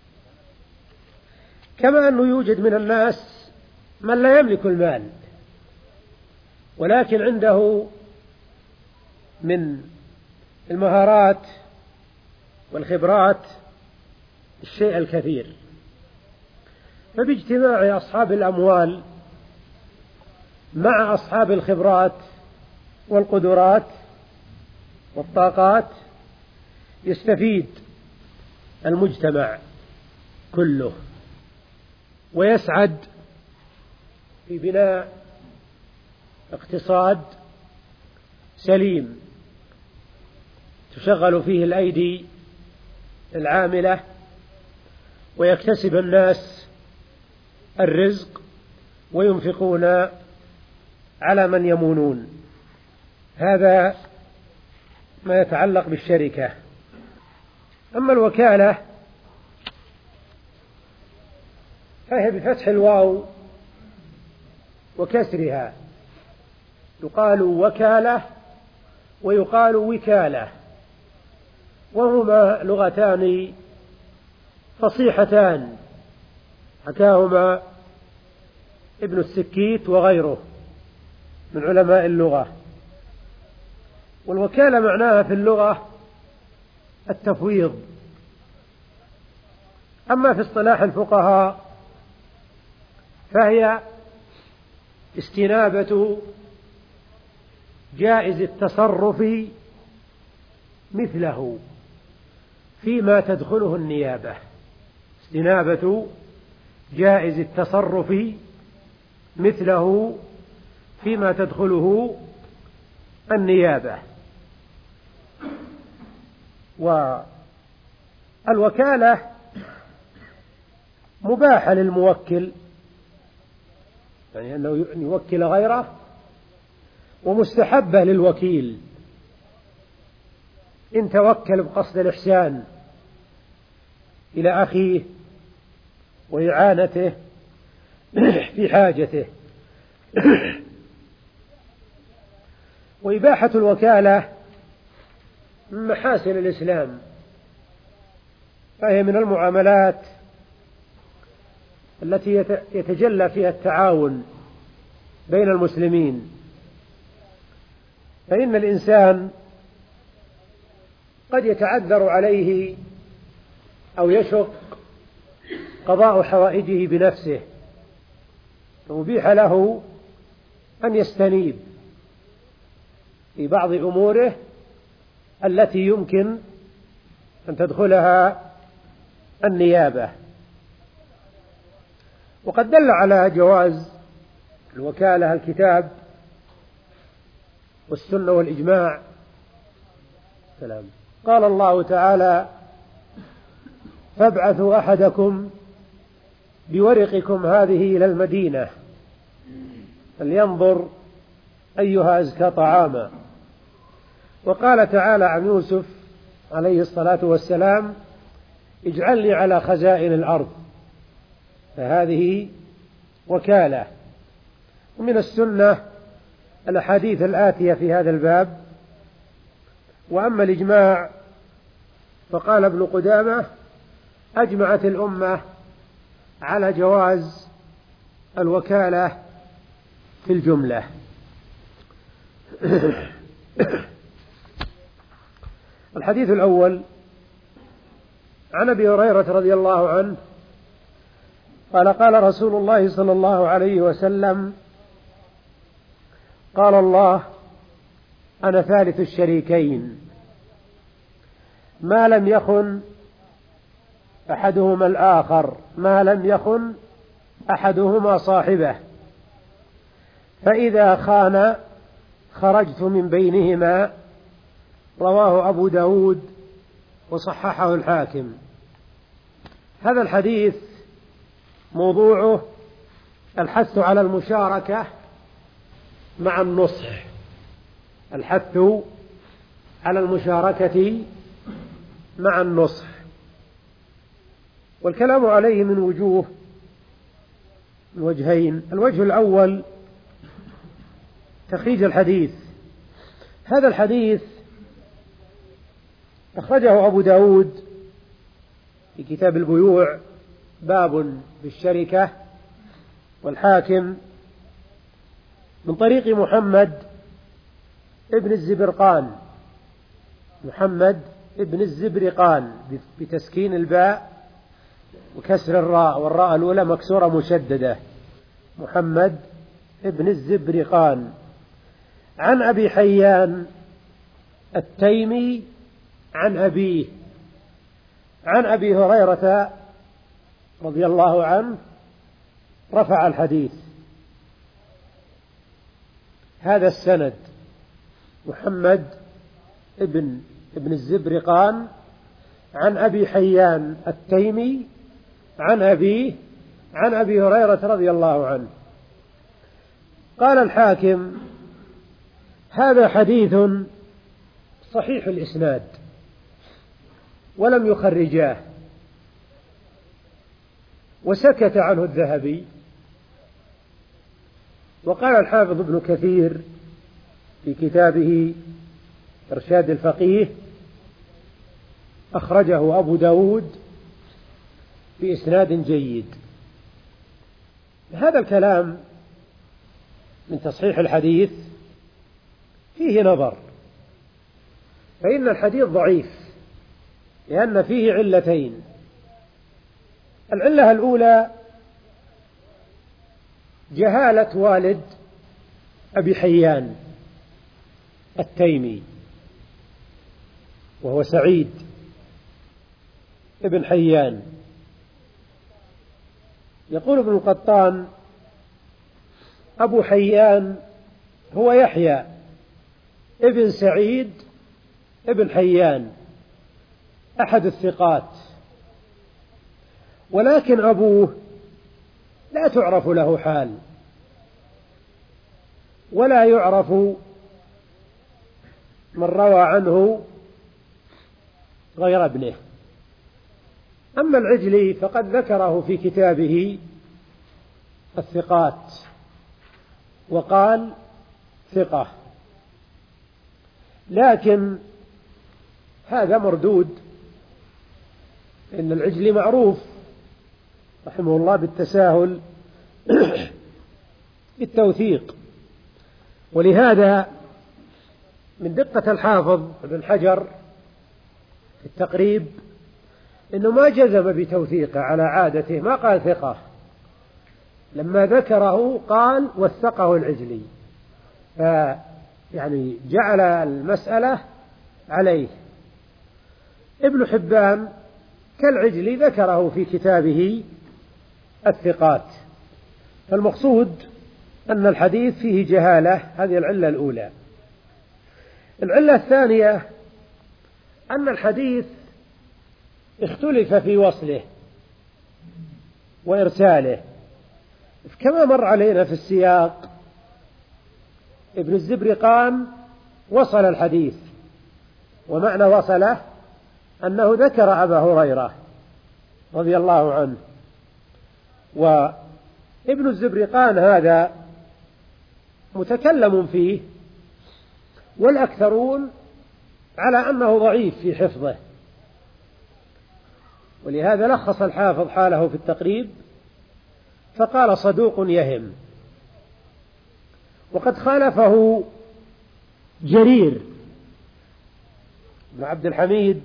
كما أنه يوجد من الناس من لا يملك المال ولكن عنده من المهارات والخبرات الشيء الكثير، فباجتماع أصحاب الأموال مع أصحاب الخبرات والقدرات والطاقات يستفيد المجتمع كله ويسعد في بناء اقتصاد سليم تشغل فيه الأيدي العاملة ويكتسب الناس الرزق وينفقون على من يمونون. هذا ما يتعلق بالشركة. أما الوكالة فهي بفتح الواو وكسرها، يقال وكالة ويقال وكالة، وهما لغتان فصيحتان حكاهما ابن السكيت وغيره من علماء اللغة. والوكالة معناها في اللغة التفويض. أما في اصطلاح الفقهاء فهي استنابة جائز التصرف مثله فيما تدخله النيابة. استنابة جائز التصرف مثله فيما تدخله النيابة. والوكالة مباحة للموكل، يعني أنه يوكل غيره، ومستحبة للوكيل إن توكل بقصد الإحسان إلى أخيه وإعانته في حاجته. وإباحة الوكالة من محاسن الإسلام، فهي من المعاملات التي يتجلى فيها التعاون بين المسلمين، فإن الإنسان قد يتعذر عليه أو يشق قضاء حوائجه بنفسه، فأبيح له أن يستنيب في بعض أموره التي يمكن أن تدخلها النيابة. وقد دل على جواز الوكالة الكتاب والسنة والإجماع. سلام. قال الله تعالى: فابعثوا أحدكم بورقكم هذه إلى المدينة فلينظر أيها أزكى طعاما. وقال تعالى عن يوسف عليه الصلاة والسلام: اجعل لي على خزائن الأرض، فهذه وكالة. ومن السنة الأحاديث الآتية في هذا الباب. وأما الإجماع فقال ابن قدامة: أجمعت الأمة على جواز الوكالة في الجملة. الحديث الأول عن أبي هريرة رضي الله عنه قال: قال رسول الله صلى الله عليه وسلم: قال الله: أنا ثالث الشريكين ما لم يخن أحدهما الآخر، ما لم يخن أحدهما صاحبه، فإذا خان خرجت من بينهما. رواه أبو داود وصححه الحاكم. هذا الحديث موضوعه الحث على المشاركة مع النصح، الحث على المشاركة مع النصح، والكلام عليه من وجوه من وجهين. الوجه الأول تخريج الحديث. هذا الحديث أخرجه أبو داود في كتاب البيوع باب بالشركة، والحاكم من طريق محمد ابن الزبرقان، محمد ابن الزبرقان بتسكين الباء وكسر الراء، والراء الأولى مكسورة مشددة، محمد ابن الزبرقان، عن أبي حيان التيمي عن أبيه عن أبي هريرة رضي الله عنه رفع الحديث. هذا السند محمد ابن ابن الزبرقان عن أبي حيان التيمي عن أبيه عن أبي هريرة رضي الله عنه. قال الحاكم: هذا حديث صحيح الإسناد ولم يخرجاه. وسكت عنه الذهبي. وقال الحافظ ابن كثير في كتابه إرشاد الفقيه: أخرجه أبو داود بإسناد جيد. هذا الكلام من تصحيح الحديث فيه نظر، فإن الحديث ضعيف لأن فيه علتين. العلة الأولى جهالة والد أبي حيان التيمي، وهو سعيد ابن حيان. يقول ابن القطان: أبو حيان هو يحيى ابن سعيد ابن حيان أحد الثقات، ولكن أبوه لا تعرف له حال ولا يعرف من روى عنه غير ابنه. أما العجلي فقد ذكره في كتابه الثقات وقال ثقة، لكن هذا مردود، إن العجلي معروف رحمه الله بالتساهل بالتوثيق. ولهذا من دقة الحافظ ابن حجر في التقريب إنه ما جزم بتوثيقه على عادته، ما قال ثقة، لما ذكره قال وثقه العجلي، فيعني جعل المسألة عليه. ابن حبان كالعجلي ذكره في كتابه الثقات، فالمقصود أن الحديث فيه جهالة، هذه العلة الأولى. العلة الثانية أن الحديث اختلف في وصله وإرساله، كما مر علينا في السياق. ابن الزبرقان وصل الحديث، ومعنى وصله أنه ذكر أبا هريرة رضي الله عنه، وابن الزبرقان هذا متكلم فيه، والأكثرون على أنه ضعيف في حفظه، ولهذا لخص الحافظ حاله في التقريب فقال صدوق يهم. وقد خالفه جرير بن عبد الحميد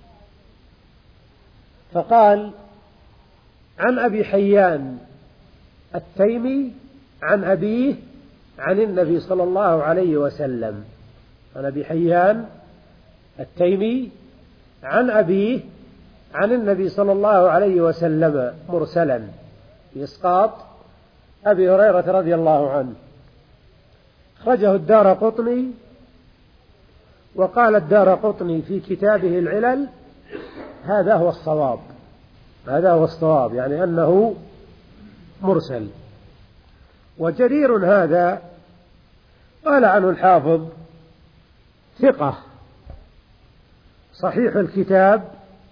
فقال عن أبي حيان التيمي عن أبيه عن النبي صلى الله عليه وسلم، عن أبي حيان التيمي عن أبيه عن النبي صلى الله عليه وسلم مرسلا بإسقاط أبي هريرة رضي الله عنه. أخرجه الدارقطني، وقال الدارقطني في كتابه العلل هذا هو الصواب، هذا هو الصواب، يعني أنه مرسل. وجرير هذا قال عنه الحافظ ثقة صحيح الكتاب،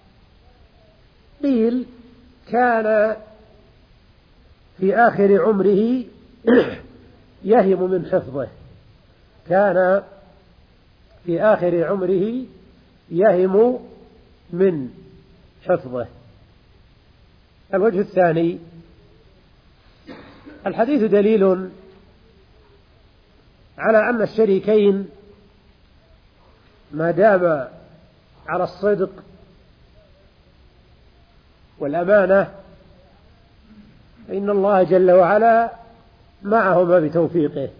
قيل كان في آخر عمره يهم من حفظه، كان في آخر عمره يهم من حفظه. الوجه الثاني، الحديث دليل على أن الشريكين ما دام على الصدق والأمانة فإن الله جل وعلا معهما بتوفيقه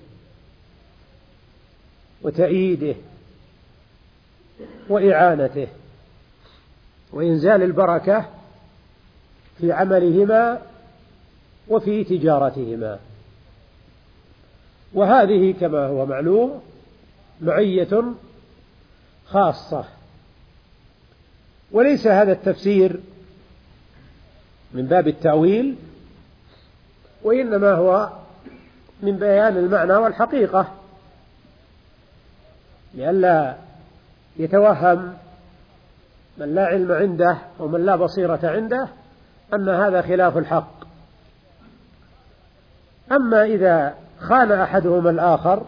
وتأييده وإعانته وإنزال البركة في عملهما وفي تجارتهما. وهذه كما هو معلوم معية خاصة، وليس هذا التفسير من باب التأويل، وإنما هو من بيان المعنى والحقيقة، لئلا يتوهم من لا علم عنده ومن لا بصيرة عنده أن هذا خلاف الحق. أما إذا خان أحدهما الآخر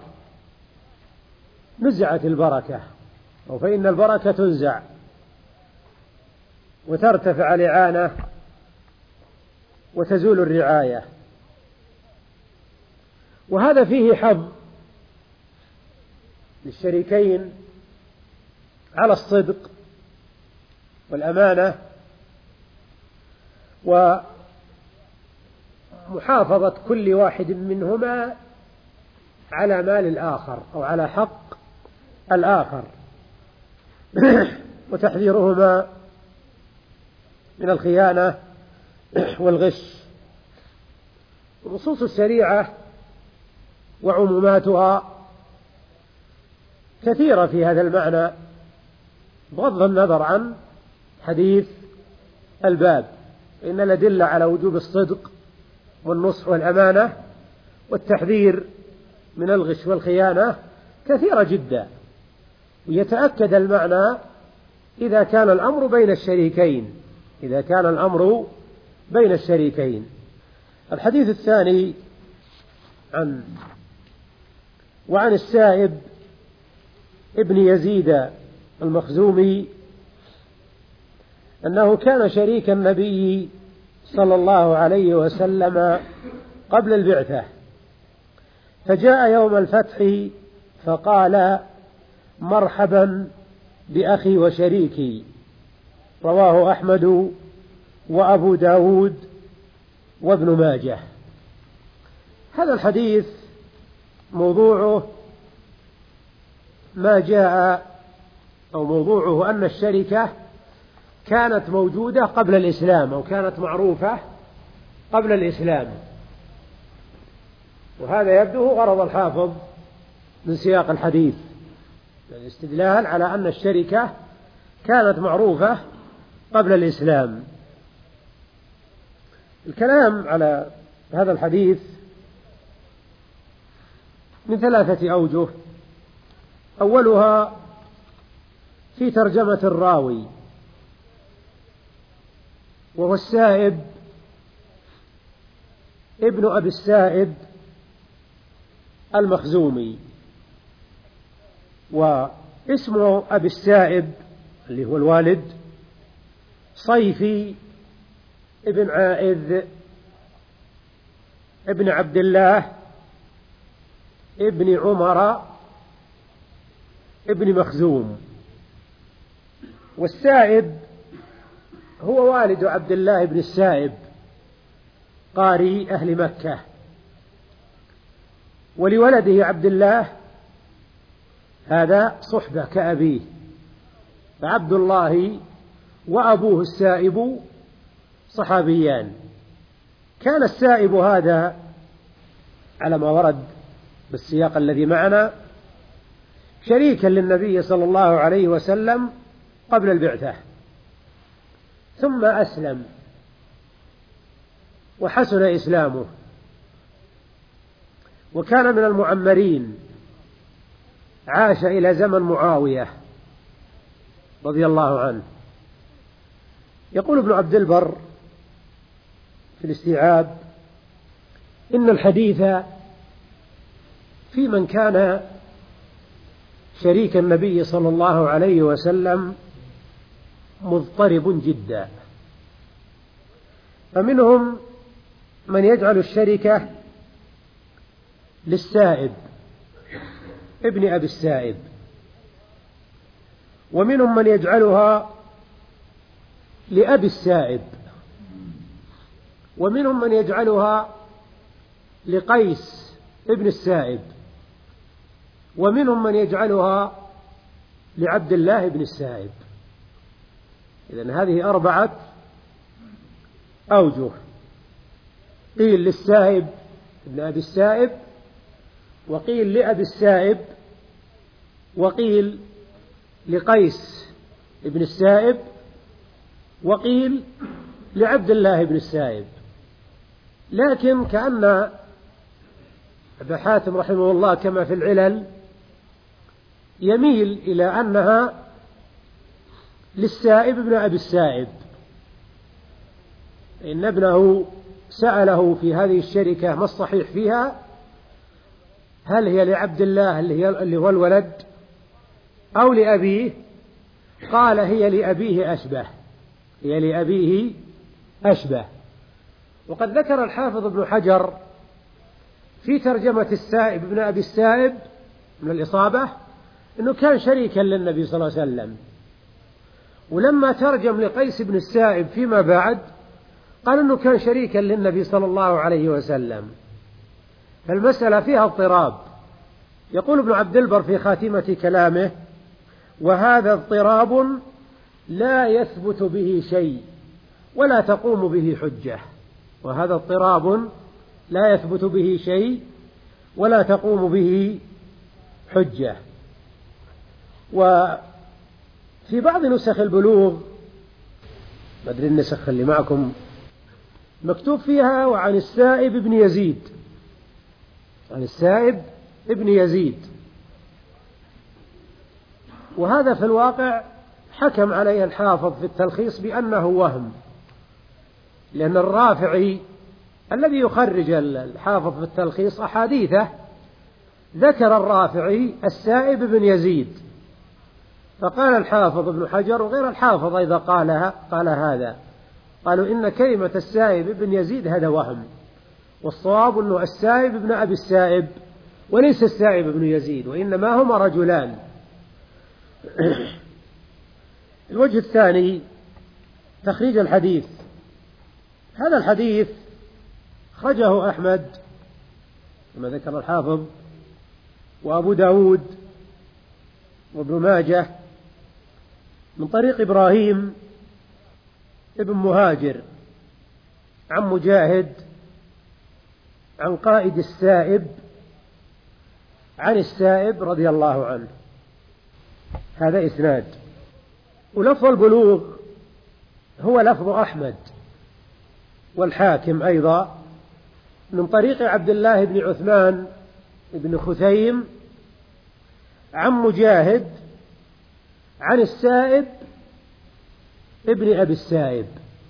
نزعت البركة، أو فإن البركة تنزع وترتفع الإعانة وتزول الرعاية. وهذا فيه حظ للشريكين على الصدق والأمانة ومحافظة كل واحد منهما على مال الآخر أو على حق الآخر وتحذيرهما من الخيانة والغش. نصوص الشريعة وعموماتها كثيرة في هذا المعنى بغض النظر عن حديث الباب، إن الأدلة على وجوب الصدق والنصح والأمانة والتحذير من الغش والخيانة كثيرة جدا، ويتأكد المعنى إذا كان الأمر بين الشريكين، إذا كان الأمر بين الشريكين. الحديث الثاني عن وعن السائب ابن يزيد المخزومي أنه كان شريك النبي صلى الله عليه وسلم قبل البعثة، فجاء يوم الفتح فقال مرحبا بأخي وشريكي، رواه أحمد وأبو داود وابن ماجه. هذا الحديث موضوعه ما جاء أو موضوعه أن الشركة كانت موجودة قبل الإسلام أو كانت معروفة قبل الإسلام، وهذا يبدو غرض الحافظ من سياق الحديث، الاستدلال على أن الشركة كانت معروفة قبل الإسلام. الكلام على هذا الحديث من ثلاثة أوجه. أولها في ترجمة الراوي، وهو السائب ابن أبي السائب المخزومي، واسم أبي السائب اللي هو الوالد صيفي ابن عائذ ابن عبد الله ابن عمر ابن مخزوم. والسائب هو والد عبد الله بن السائب قاري أهل مكة، ولولده عبد الله هذا صحبة كأبيه، فعبد الله وأبوه السائب صحابيان. كان السائب هذا على ما ورد بالسياق الذي معنا شريكا للنبي صلى الله عليه وسلم قبل البعثة، ثم أسلم وحسن إسلامه، وكان من المعمرين، عاش إلى زمن معاوية رضي الله عنه. يقول ابن عبد البر في الاستيعاب: إن الحديث في من كان شريك النبي صلى الله عليه وسلم مضطرب جدا، فمنهم من يجعل الشركة للسائب ابن أبي السائب، ومنهم من يجعلها لأبي السائب، ومنهم من يجعلها لقيس ابن السائب، ومنهم من يجعلها لعبد الله بن السائب. إذن هذه أربعة أوجه: قيل للسائب ابن أبي السائب، وقيل لأبي السائب، وقيل لقيس ابن السائب، وقيل لعبد الله بن السائب. لكن كأن أبا حاتم رحمه الله كما في العلل يميل إلى أنها للسائب ابن أبي السائب، إن ابنه سأله في هذه الشركة ما الصحيح فيها، هل هي لعبد الله اللي هو الولد أو لأبيه؟ قال هي لأبيه أشبه، هي لأبيه أشبه. وقد ذكر الحافظ ابن حجر في ترجمة السائب ابن أبي السائب من الإصابة أنه كان شريكا للنبي صلى الله عليه وسلم، ولما ترجم لقيس بن السائب فيما بعد قال أنه كان شريكا للنبي صلى الله عليه وسلم، فالمسألة فيها اضطراب. يقول ابن عبد البر في خاتمة كلامه: وهذا اضطراب لا يثبت به شيء ولا تقوم به حجة. وهذا اضطراب لا يثبت به شيء ولا تقوم به حجة. وفي بعض نسخ البلوغ، ما أدري النسخ اللي معكم، مكتوب فيها وعن السائب ابن يزيد، عن السائب ابن يزيد، وهذا في الواقع حكم عليه الحافظ في التلخيص بأنه وهم، لأن الرافعي الذي يخرج الحافظ في التلخيص أحاديثه ذكر الرافعي السائب بن يزيد، فقال الحافظ ابن حجر وغير الحافظ إذا قالها قال هذا، قالوا إن كلمة السائب بن يزيد هذا وهم، والصواب أنه السائب بن أبي السائب وليس السائب بن يزيد، وإنما هما رجلان. الوجه الثاني تخريج الحديث. هذا الحديث خرجه أحمد كما ذكر الحافظ، وأبو داود، وابن ماجه من طريق إبراهيم ابن مهاجر عن مجاهد عن قائد السائب عن السائب رضي الله عنه، هذا إسناد. ولفظ البلوغ هو لفظ أحمد والحاكم أيضا من طريق عبد الله بن عثمان بن خثيم عن مجاهد عن السائب ابن أبي السائب.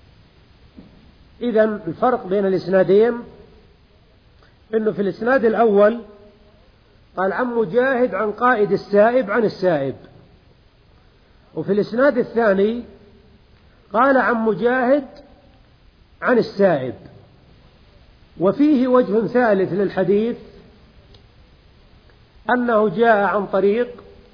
إذن الفرق بين الإسنادين إنه في الإسناد الأول قال عن مجاهد عن قائد السائب عن السائب، وفي الإسناد الثاني قال عن مجاهد عن السائب. وفيه وجه ثالث للحديث أنه جاء عن طريق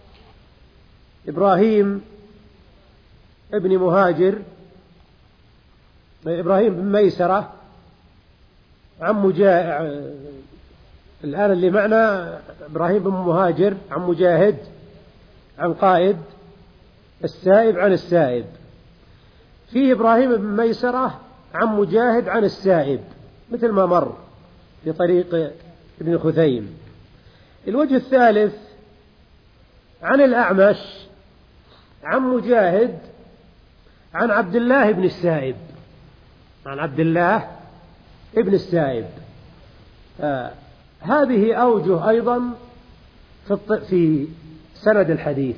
إبراهيم ابن مهاجر إبراهيم بن ميسرة عن مجاهد، الآن اللي معنا إبراهيم بن مهاجر عن مجاهد عن قائد السائب عن السائب، فيه إبراهيم بن ميسرة عن مجاهد عن السائب مثل ما مر في طريق ابن خثيم. الوجه الثالث عن الأعمش عن مجاهد عن عبد الله بن السائب عن عبد الله ابن السائب. آه هذه أوجه أيضا في, في سند الحديث.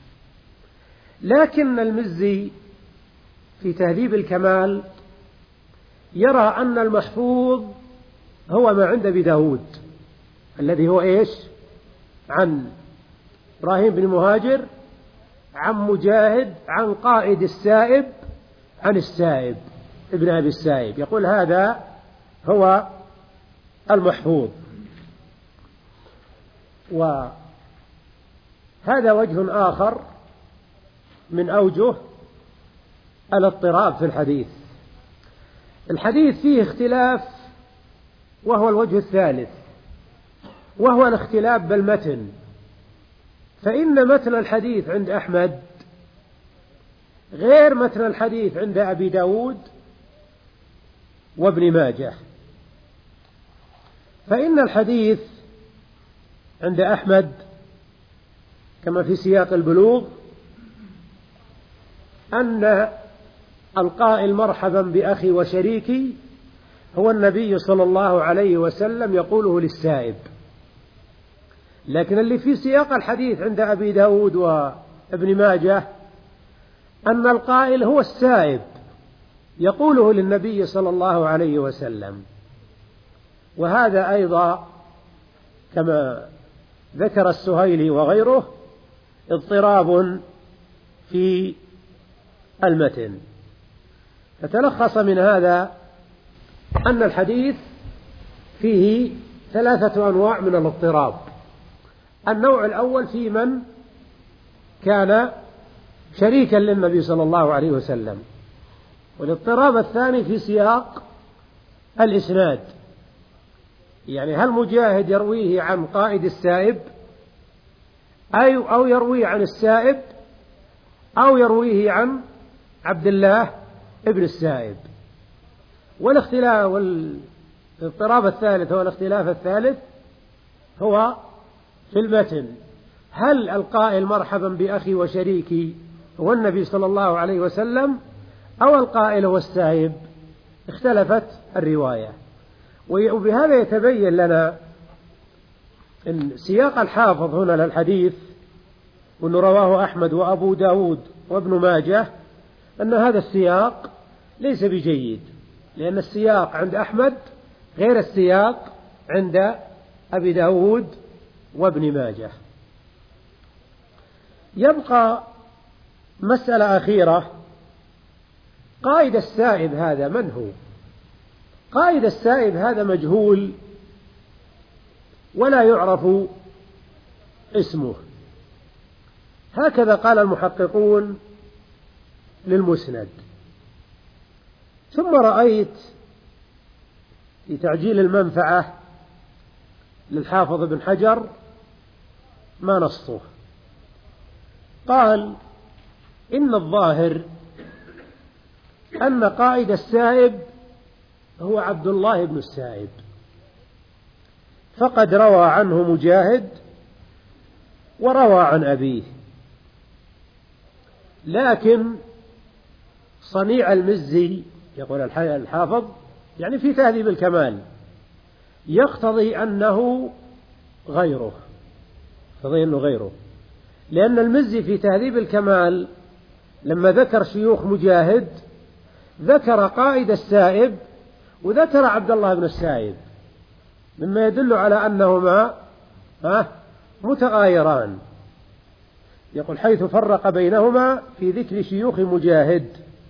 لكن المزي في تهذيب الكمال يرى أن المحفوظ هو ما عند أبي داود الذي هو إيش؟ عن إبراهيم بن مهاجر عن مجاهد عن قائد السائب عن السائب ابن أبي السائب. يقول هذا هو المحفوظ. وهذا وجه آخر من أوجه الاضطراب في الحديث. الحديث فيه اختلاف وهو الوجه الثالث، وهو الاختلاف بالمتن. فإن متن الحديث عند أحمد غير متن الحديث عند أبي داود وابن ماجه. فإن الحديث عند أحمد كما في سياق البلوغ أن القائل مرحبا بأخي وشريكي هو النبي صلى الله عليه وسلم يقوله للسائب. لكن اللي في سياق الحديث عند أبي داود وابن ماجه أن القائل هو السائب يقوله للنبي صلى الله عليه وسلم. وهذا أيضا كما ذكر السهيلي وغيره اضطراب في المتن. فتلخص من هذا أن الحديث فيه ثلاثة أنواع من الاضطراب. النوع الأول في من كان شريكا للنبي صلى الله عليه وسلم، والاضطراب الثاني في سياق الإسناد، يعني هل مجاهد يرويه عن قائد السائب أي أو يرويه عن السائب أو يرويه عن عبد الله ابن السائب. والاختلاف والاضطراب الثالث هو الاختلاف الثالث هو في المتن، هل القائل مرحبا بأخي وشريكي هو النبي صلى الله عليه وسلم أو القائل هو السائب؟ اختلفت الرواية. وبهذا يتبين لنا أن سياق الحافظ هنا للحديث وأنه رواه أحمد وأبو داود وابن ماجه أن هذا السياق ليس بجيد، لأن السياق عند أحمد غير السياق عند أبي داود وابن ماجه. يبقى مسألة أخيرة، قائد السائب هذا من هو؟ قائد السائب هذا مجهول ولا يعرف اسمه، هكذا قال المحققون للمسند. ثم رأيت في تعجيل المنفعة للحافظ ابن حجر ما نصه، قال إن الظاهر أن قائد السائب هو عبد الله بن السائب، فقد روى عنه مجاهد وروى عن أبيه. لكن صنيع المزي يقول الحافظ يعني في تهذيب الكمال يقتضي أنه غيره، يقتضي أنه غيره، لأن المزي في تهذيب الكمال لما ذكر شيوخ مجاهد ذكر قائد السائب وذكر عبد الله بن السائب، مما يدل على أنهما متغايران. يقول حيث فرق بينهما في ذكر شيوخ مجاهد،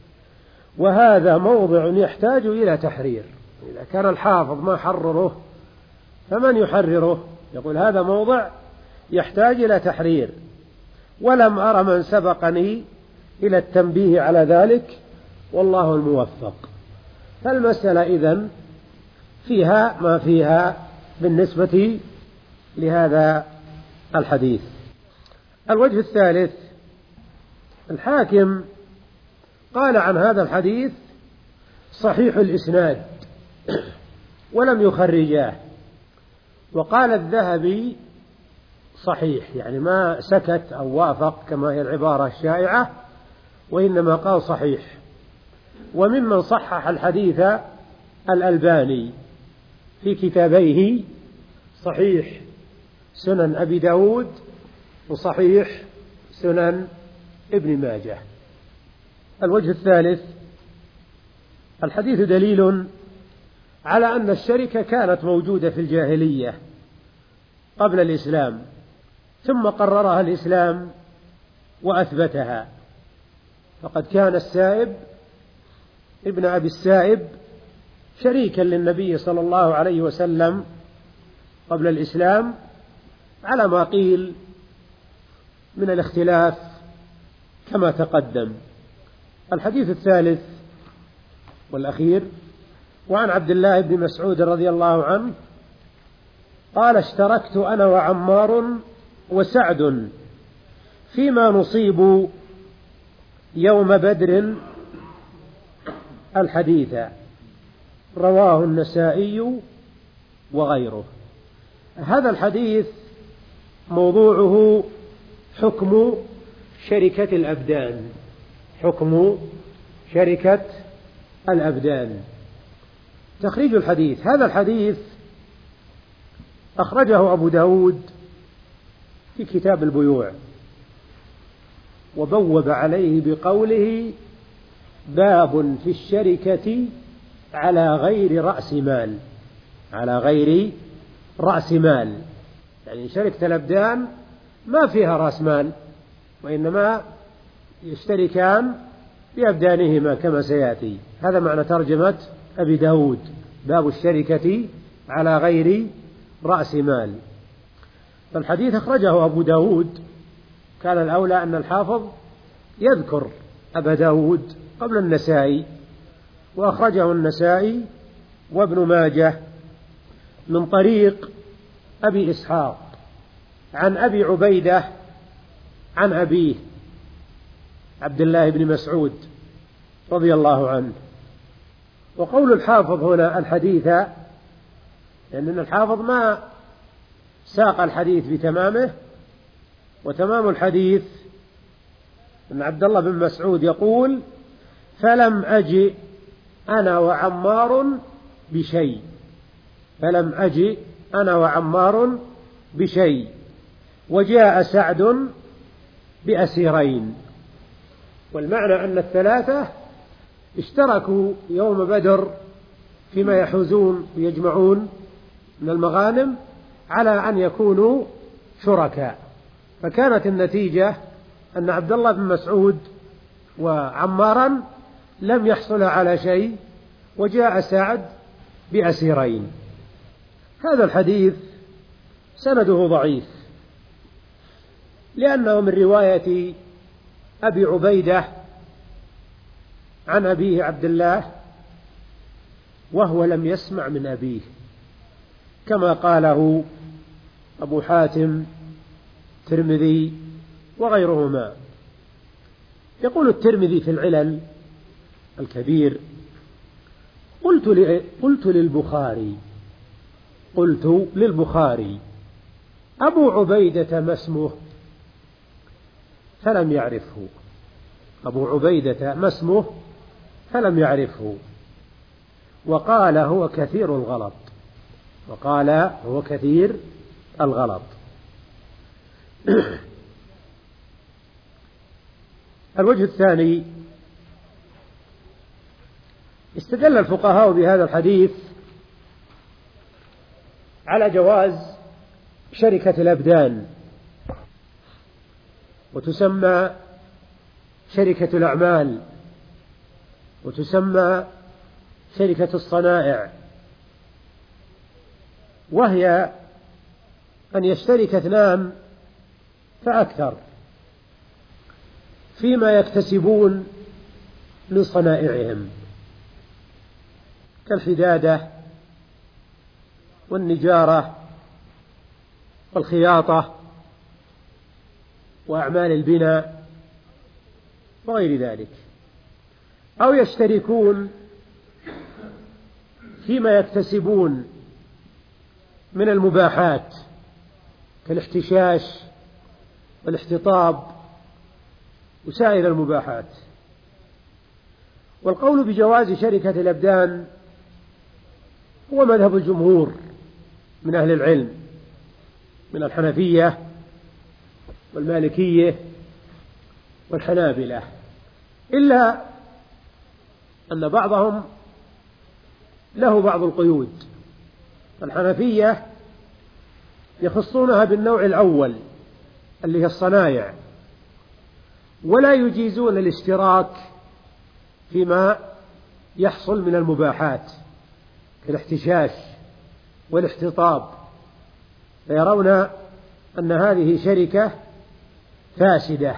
وهذا موضع يحتاج إلى تحرير. إذا كان الحافظ ما حرره فمن يحرره؟ يقول هذا موضع يحتاج إلى تحرير، ولم أرى من سبقني إلى التنبيه على ذلك، والله الموفق. فالمسألة إذن فيها ما فيها بالنسبة لهذا الحديث. الوجه الثالث، الحاكم قال عن هذا الحديث صحيح الإسناد ولم يخرجاه، وقال الذهبي صحيح، يعني ما سكت أو وافق كما هي العبارة الشائعة، وإنما قال صحيح. وممن صحح الحديث الألباني في كتابيه صحيح سنن أبي داود وصحيح سنن ابن ماجه. الوجه الثالث، الحديث دليل على أن الشركة كانت موجودة في الجاهلية قبل الإسلام، ثم قررها الإسلام وأثبتها. فقد كان السائب ابن أبي السائب شريكا للنبي صلى الله عليه وسلم قبل الإسلام على ما قيل من الاختلاف كما تقدم. الحديث الثالث والأخير، وعن عبد الله بن مسعود رضي الله عنه قال اشتركت أنا وعمار وسعد فيما نصيب يوم بدر الحديث، رواه النسائي وغيره. هذا الحديث موضوعه حكم شركة الأبدان، حكم شركة الأبدان. تخريج الحديث، هذا الحديث أخرجه أبو داود في كتاب البيوع، وبوب عليه بقوله باب في الشركة على غير رأس مال، على غير رأس مال، يعني شركة الأبدان ما فيها رأس مال، وإنما يشتركان بأبدانهما كما سيأتي. هذا معنى ترجمة أبي داود، باب الشركة على غير رأس مال. فالحديث أخرجه أبو داود، كان الأولى أن الحافظ يذكر أبا داود قبل النسائي، وأخرجه النسائي وابن ماجه من طريق أبي إسحاق عن أبي عبيدة عن أبيه عبد الله بن مسعود رضي الله عنه. وقول الحافظ هنا الحديث، لأن الحافظ ما ساق الحديث بتمامه، وتمام الحديث أن عبد الله بن مسعود يقول فلم أجئ أنا وعمار بشيء، فلم أجئ أنا وعمار بشيء، وجاء سعد بأسيرين. والمعنى أن الثلاثة اشتركوا يوم بدر فيما يحوزون ويجمعون من المغانم على أن يكونوا شركاء. فكانت النتيجة أن عبد الله بن مسعود وعمارا لم يحصل على شيء، وجاء سعد بأسيرين. هذا الحديث سنده ضعيف، لأنه من رواية أبي عبيدة عن أبيه عبد الله، وهو لم يسمع من أبيه، كما قاله أبو حاتم الترمذي وغيرهما. يقول الترمذي في العلل الكبير قلت, قلت للبخاري قلت للبخاري: أبو عبيدة ما اسمه؟ فلم يعرفه. أبو عبيدة ما اسمه؟ فلم يعرفه، وقال هو كثير الغلط. وقال هو كثير الغلط. الوجه الثاني: استدل الفقهاء بهذا الحديث على جواز شركة الأبدان، وتسمى شركة الأعمال، وتسمى شركة الصنائع، وهي أن يشترك اثنان فأكثر فيما يكتسبون من صنائعهم، كالحدادة والنجارة والخياطة وأعمال البناء وغير ذلك، أو يشتركون فيما يكتسبون من المباحات كالاحتشاش والاحتطاب وسائر المباحات. والقول بجواز شركة الأبدان هو مذهب الجمهور من أهل العلم من الحنفية والمالكية والحنابلة، إلا أن بعضهم له بعض القيود. الحنفية يخصونها بالنوع الأول اللي هي الصنايع، ولا يجيزون الاشتراك فيما يحصل من المباحات كالاحتشاش والاحتطاب، فيرون أن هذه شركة فاسدة،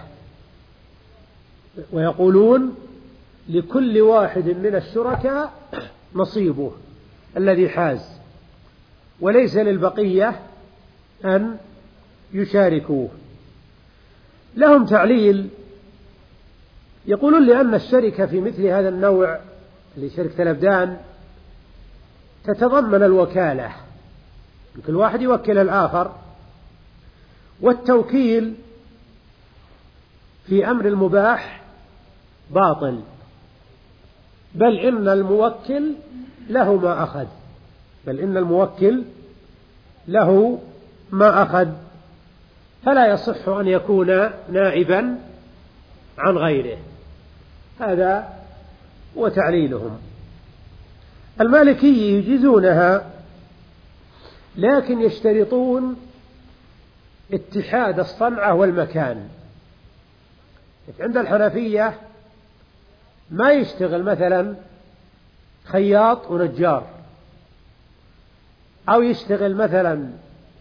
ويقولون لكل واحد من الشركاء نصيبه الذي حاز، وليس للبقية أن يشاركوه. لهم تعليل، يقولون لأن الشركة في مثل هذا النوع اللي شركة الأبدان تتضمن الوكالة، كل واحد يوكل الآخر، والتوكيل في أمر المباح باطل، بل إن الموكل له ما أخذ بل إن الموكل له ما أخذ فلا يصح أن يكون نائبا عن غيره. هذا هو تعليلهم. المالكية يجيزونها، لكن يشترطون اتحاد الصنعة والمكان. عند الحنفية ما يشتغل مثلا خياط ونجار، أو يشتغل مثلا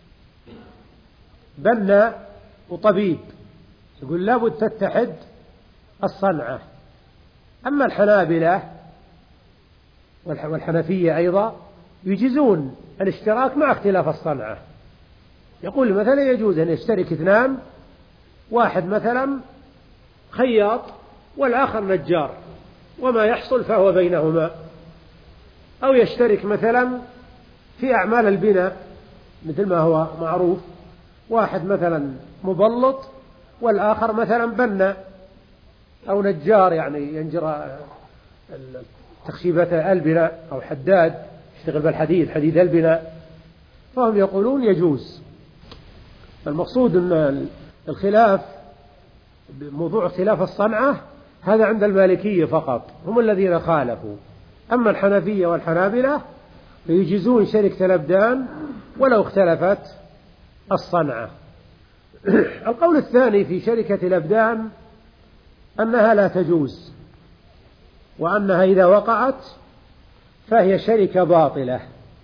بناء وطبيب، يقول لابد تتحد الصنعة. أما الحنابلة والحنفية أيضا يجيزون الاشتراك مع اختلاف الصنعة. يقول مثلا يجوز أن يشترك اثنان، واحد مثلا خياط والآخر نجار، وما يحصل فهو بينهما. أو يشترك مثلا في أعمال البناء مثل ما هو معروف، واحد مثلا مبلط والآخر مثلا بناء أو نجار، يعني ينجر تخشيبات البناء، أو حداد يشتغل بالحديد، حديد البناء. فهم يقولون يجوز. المقصود أن الخلاف بموضوع اختلاف الصنعة هذا عند المالكية فقط، هم الذين خالفوا. أما الحنفية والحنابلة فيجيزون شركة الأبدان ولو اختلفت الصنعة. القول الثاني في شركة الأبدان أنها لا تجوز، وأنها إذا وقعت فهي شركة باطلة،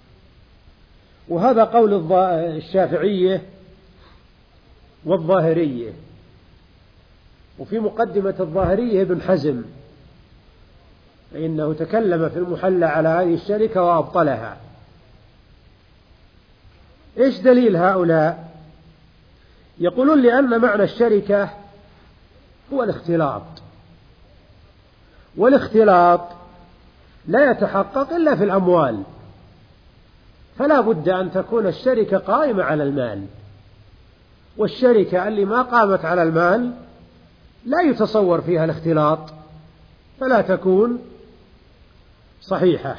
وهذا قول الشافعية والظاهرية. وفي مقدمة الظاهرية ابن حزم، فإنه تكلم في المحلى على هذه الشركة وأبطلها. إيش دليل هؤلاء؟ يقولون لأن معنى الشركة هو الاختلاط، والاختلاط لا يتحقق إلا في الأموال، فلا بد أن تكون الشركة قائمة على المال، والشركة اللي ما قامت على المال لا يتصور فيها الاختلاط، فلا تكون صحيحة.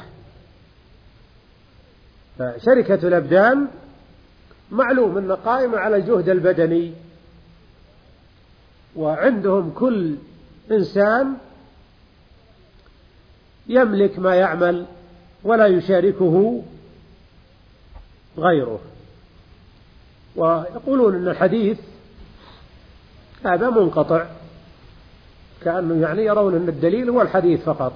فشركة الأبدان معلوم أنها قائمة على الجهد البدني، وعندهم كل إنسان يملك ما يعمل ولا يشاركه غيره. ويقولون أن الحديث هذا منقطع، كأنه يعني يرون أن الدليل هو الحديث فقط.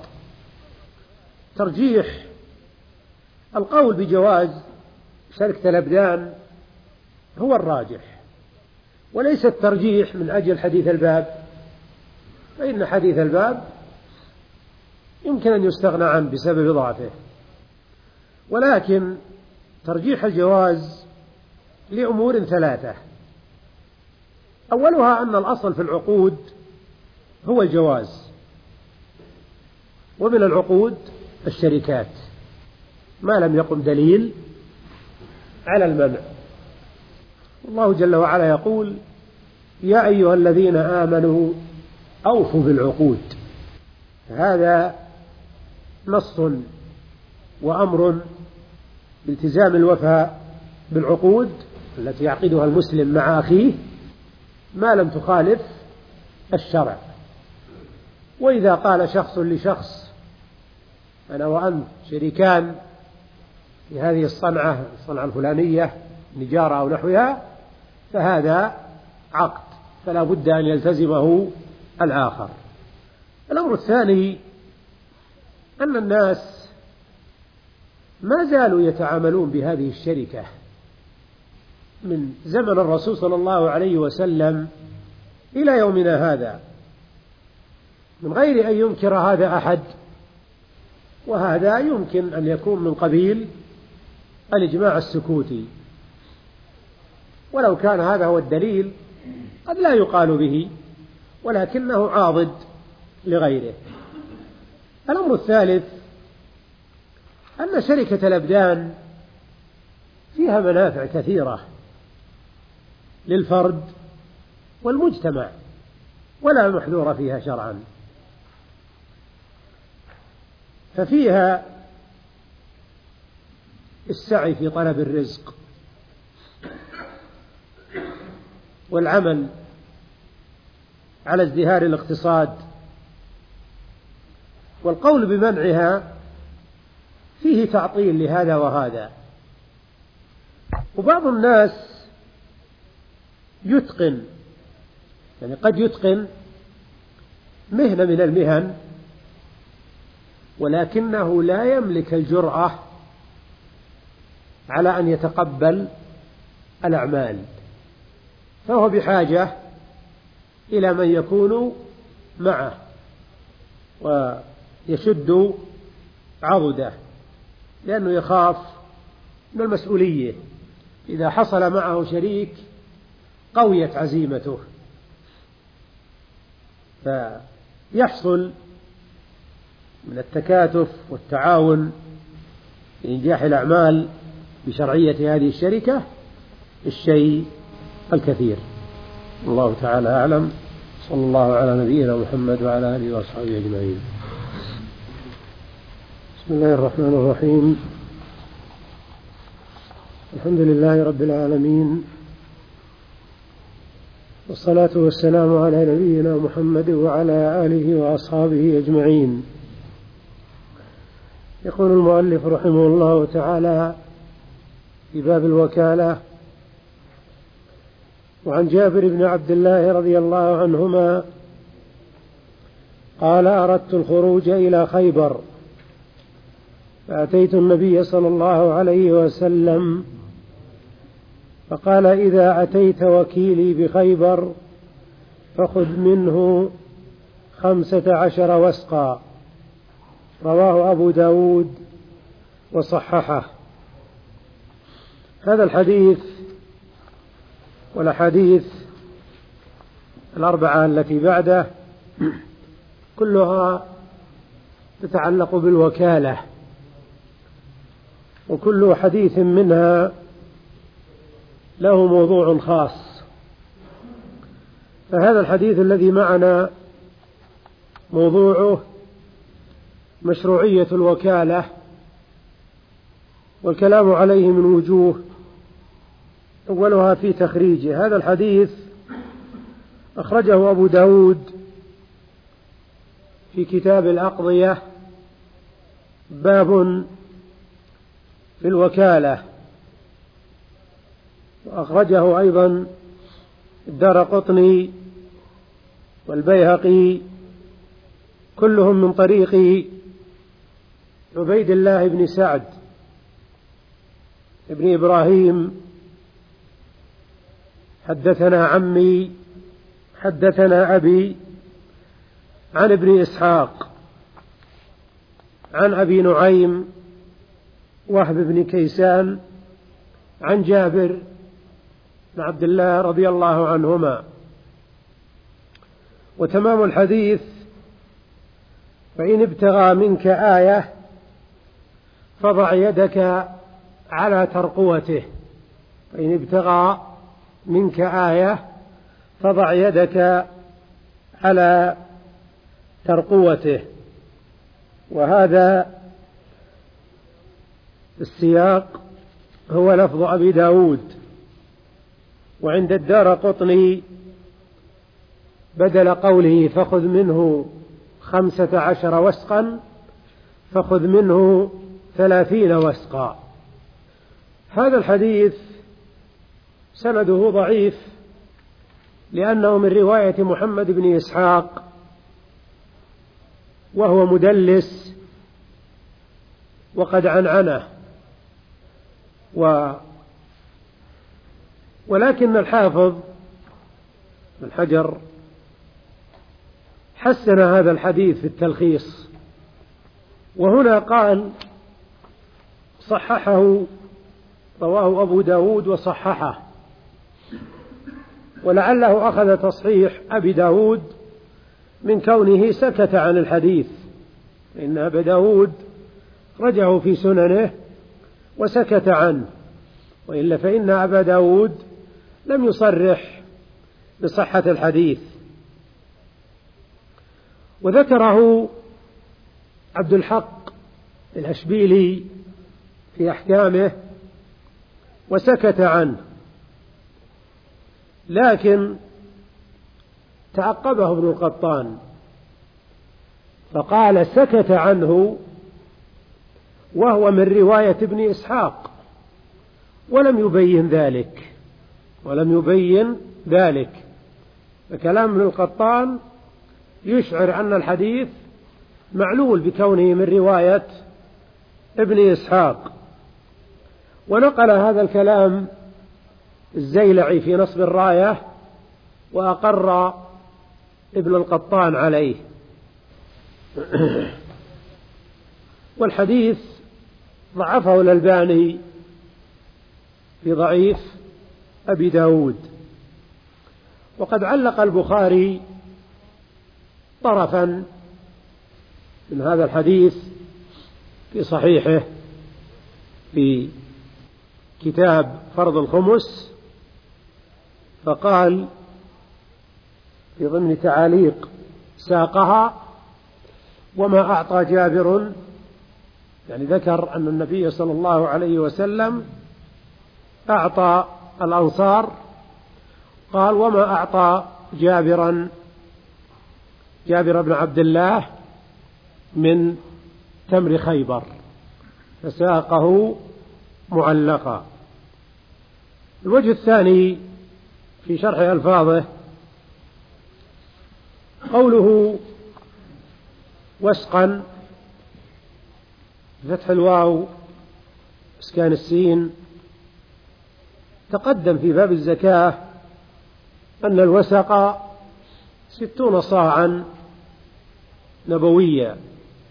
ترجيح القول بجواز شركة الأبدان هو الراجح، وليس الترجيح من أجل حديث الباب، فإن حديث الباب يمكن أن يستغنى عنه بسبب ضعفه، ولكن ترجيح الجواز لأمور ثلاثة. أولها أن الأصل في العقود هو الجواز، ومن العقود الشركات ما لم يقم دليل على المنع. الله جل وعلا يقول: يا أيها الذين آمنوا أوفوا بالعقود. هذا نص وأمر بالتزام الوفاء بالعقود التي يعقدها المسلم مع أخيه ما لم تخالف الشرع. وإذا قال شخص لشخص: أنا وأنت شريكان في هذه الصنعة الصنعة الفلانية نجارة أو نحوها، فهذا عقد، فلا بد أن يلتزمه الآخر. الأمر الثاني أن الناس ما زالوا يتعاملون بهذه الشركة من زمن الرسول صلى الله عليه وسلم إلى يومنا هذا، من غير أن ينكر هذا أحد، وهذا يمكن أن يكون من قبيل الإجماع السكوتي، ولو كان هذا هو الدليل قد لا يقال به، ولكنه عاضد لغيره. الأمر الثالث أن شركة الأبدان فيها منافع كثيرة للفرد والمجتمع، ولا محذور فيها شرعا. ففيها السعي في طلب الرزق والعمل على ازدهار الاقتصاد، والقول بمنعها فيه تعطيل لهذا وهذا. وبعض الناس يتقن، يعني قد يتقن مهنة من المهن، ولكنه لا يملك الجرأة على أن يتقبل الأعمال، فهو بحاجة إلى من يكون معه ويشد عضده، لأنه يخاف من المسؤولية. إذا حصل معه شريك قويت عزيمته، فيحصل من التكاتف والتعاون لإنجاح الأعمال بشرعية هذه الشركة الشيء الكثير. الله تعالى أعلم. صلى الله على نبينا محمد وعلى آله وأصحابه أجمعين. بسم الله الرحمن الرحيم. الحمد لله رب العالمين، والصلاة والسلام على نبينا محمد وعلى آله وأصحابه أجمعين. يقول المؤلف رحمه الله تعالى في باب الوكالة: وعن جابر بن عبد الله رضي الله عنهما قال: أردت الخروج إلى خيبر، فأتيت النبي صلى الله عليه وسلم فقال: إذا أتيت وكيلي بخيبر فخذ منه خمسة عشر وسقا. رواه أبو داود وصححه. هذا الحديث والأحاديث الأربعة التي بعده كلها تتعلق بالوكالة، وكل حديث منها له موضوع خاص. فهذا الحديث الذي معنا موضوعه مشروعية الوكالة، والكلام عليه من وجوه، أولها في تخريجه. هذا الحديث أخرجه أبو داود في كتاب الأقضية، باب في الوكالة، وأخرجه أيضا الدارقطني والبيهقي، كلهم من طريق عبيد الله بن سعد ابن إبراهيم حدثنا عمي حدثنا أبي عن ابن إسحاق عن أبي نعيم وهب بن كيسان عن جابر بن عبد الله رضي الله عنهما. وتمام الحديث: فإن ابتغى منك آية فضع يدك على ترقوته. فإن ابتغى منك آية فضع يدك على ترقوته. وهذا السياق هو لفظ أبي داود. وعند الدارقطني بدل قوله فخذ منه خمسة عشر وسقا فخذ منه ثلاثين وسقا. هذا الحديث سنده ضعيف لأنه من رواية محمد بن إسحاق، وهو مدلس وقد عنعنه، و ولكن الحافظ بن حجر حسن هذا الحديث في التلخيص، وهنا قال صححه، رواه أبو داود وصححه، ولعله أخذ تصحيح أبي داود من كونه سكت عن الحديث، إن أبا داود رجعه في سننه وسكت عنه، وإلا فإن أبا داود لم يصرح بصحة الحديث. وذكره عبد الحق الأشبيلي في أحكامه وسكت عنه، لكن تعقبه ابن القطان فقال سكت عنه وهو من رواية ابن إسحاق، ولم يبين ذلك ولم يبين ذلك فكلام ابن القطان يشعر أن الحديث معلول بكونه من رواية ابن إسحاق. ونقل هذا الكلام الزيلعي في نصب الراية، وأقر ابن القطان عليه. والحديث ضعفه الألباني في ضعيف أبي داود. وقد علق البخاري طرفا من هذا الحديث في صحيحه في كتاب فرض الخمس، فقال في ضمن تعاليق ساقها: وما أعطى جابر، يعني ذكر أن النبي صلى الله عليه وسلم أعطى الأنصار، قال: وما أعطى جابرا جابر بن عبد الله من تمر خيبر، فساقه معلقا. الوجه الثاني في شرح ألفاظه قوله وسقا بفتح الواو اسكان السين. تقدم في باب الزكاة أن الوسق ستون صاعا نبويا.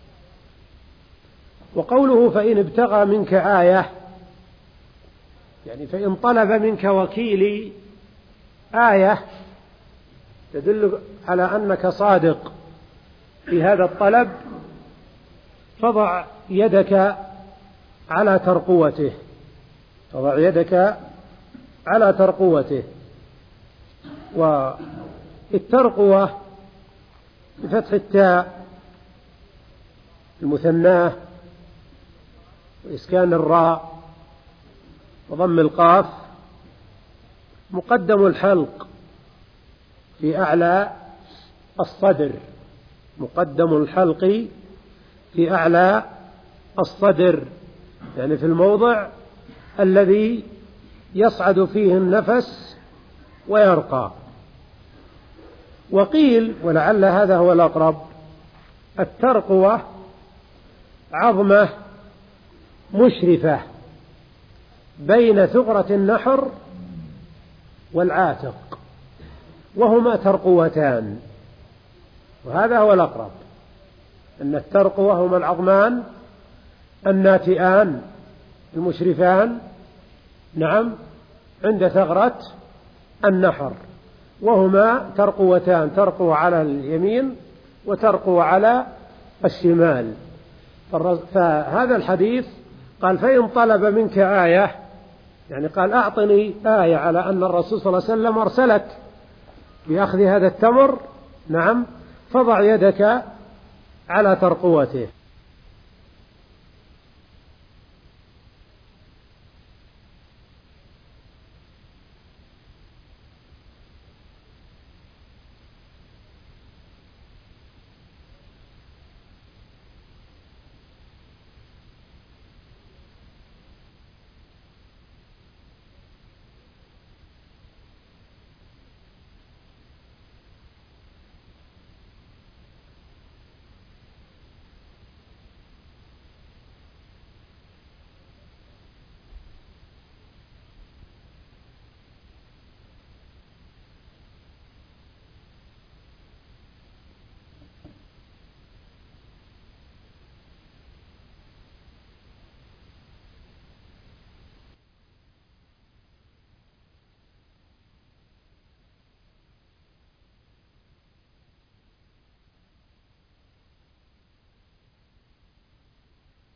وقوله فإن ابتغى منك آية، يعني فإن طلب منك وكيلي آية تدل على أنك صادق في هذا الطلب، فضع يدك على ترقوته، تضع يدك على ترقوته. والترقوة بفتح التاء المثناه وإسكان الراء وضم القاف، مقدم الحلق في أعلى الصدر، مقدم الحلق في أعلى الصدر، يعني في الموضع الذي يصعد فيه النفس ويرقى. وقيل ولعل هذا هو الأقرب، الترقوة عظمة مشرفة بين ثغرة النحر والعاتق، وهما ترقوتان، وهذا هو الأقرب، أن الترقوة هما العظمان الناتئان المشرفان، نعم، عند ثغرة النحر، وهما ترقوتان، ترقو على اليمين وترقو على الشمال. فهذا الحديث قال فإن طلب منك آية، يعني قال أعطني آية على أن الرسول صلى الله عليه وسلم أرسلك بأخذ هذا التمر، نعم، فضع يدك على ترقوته.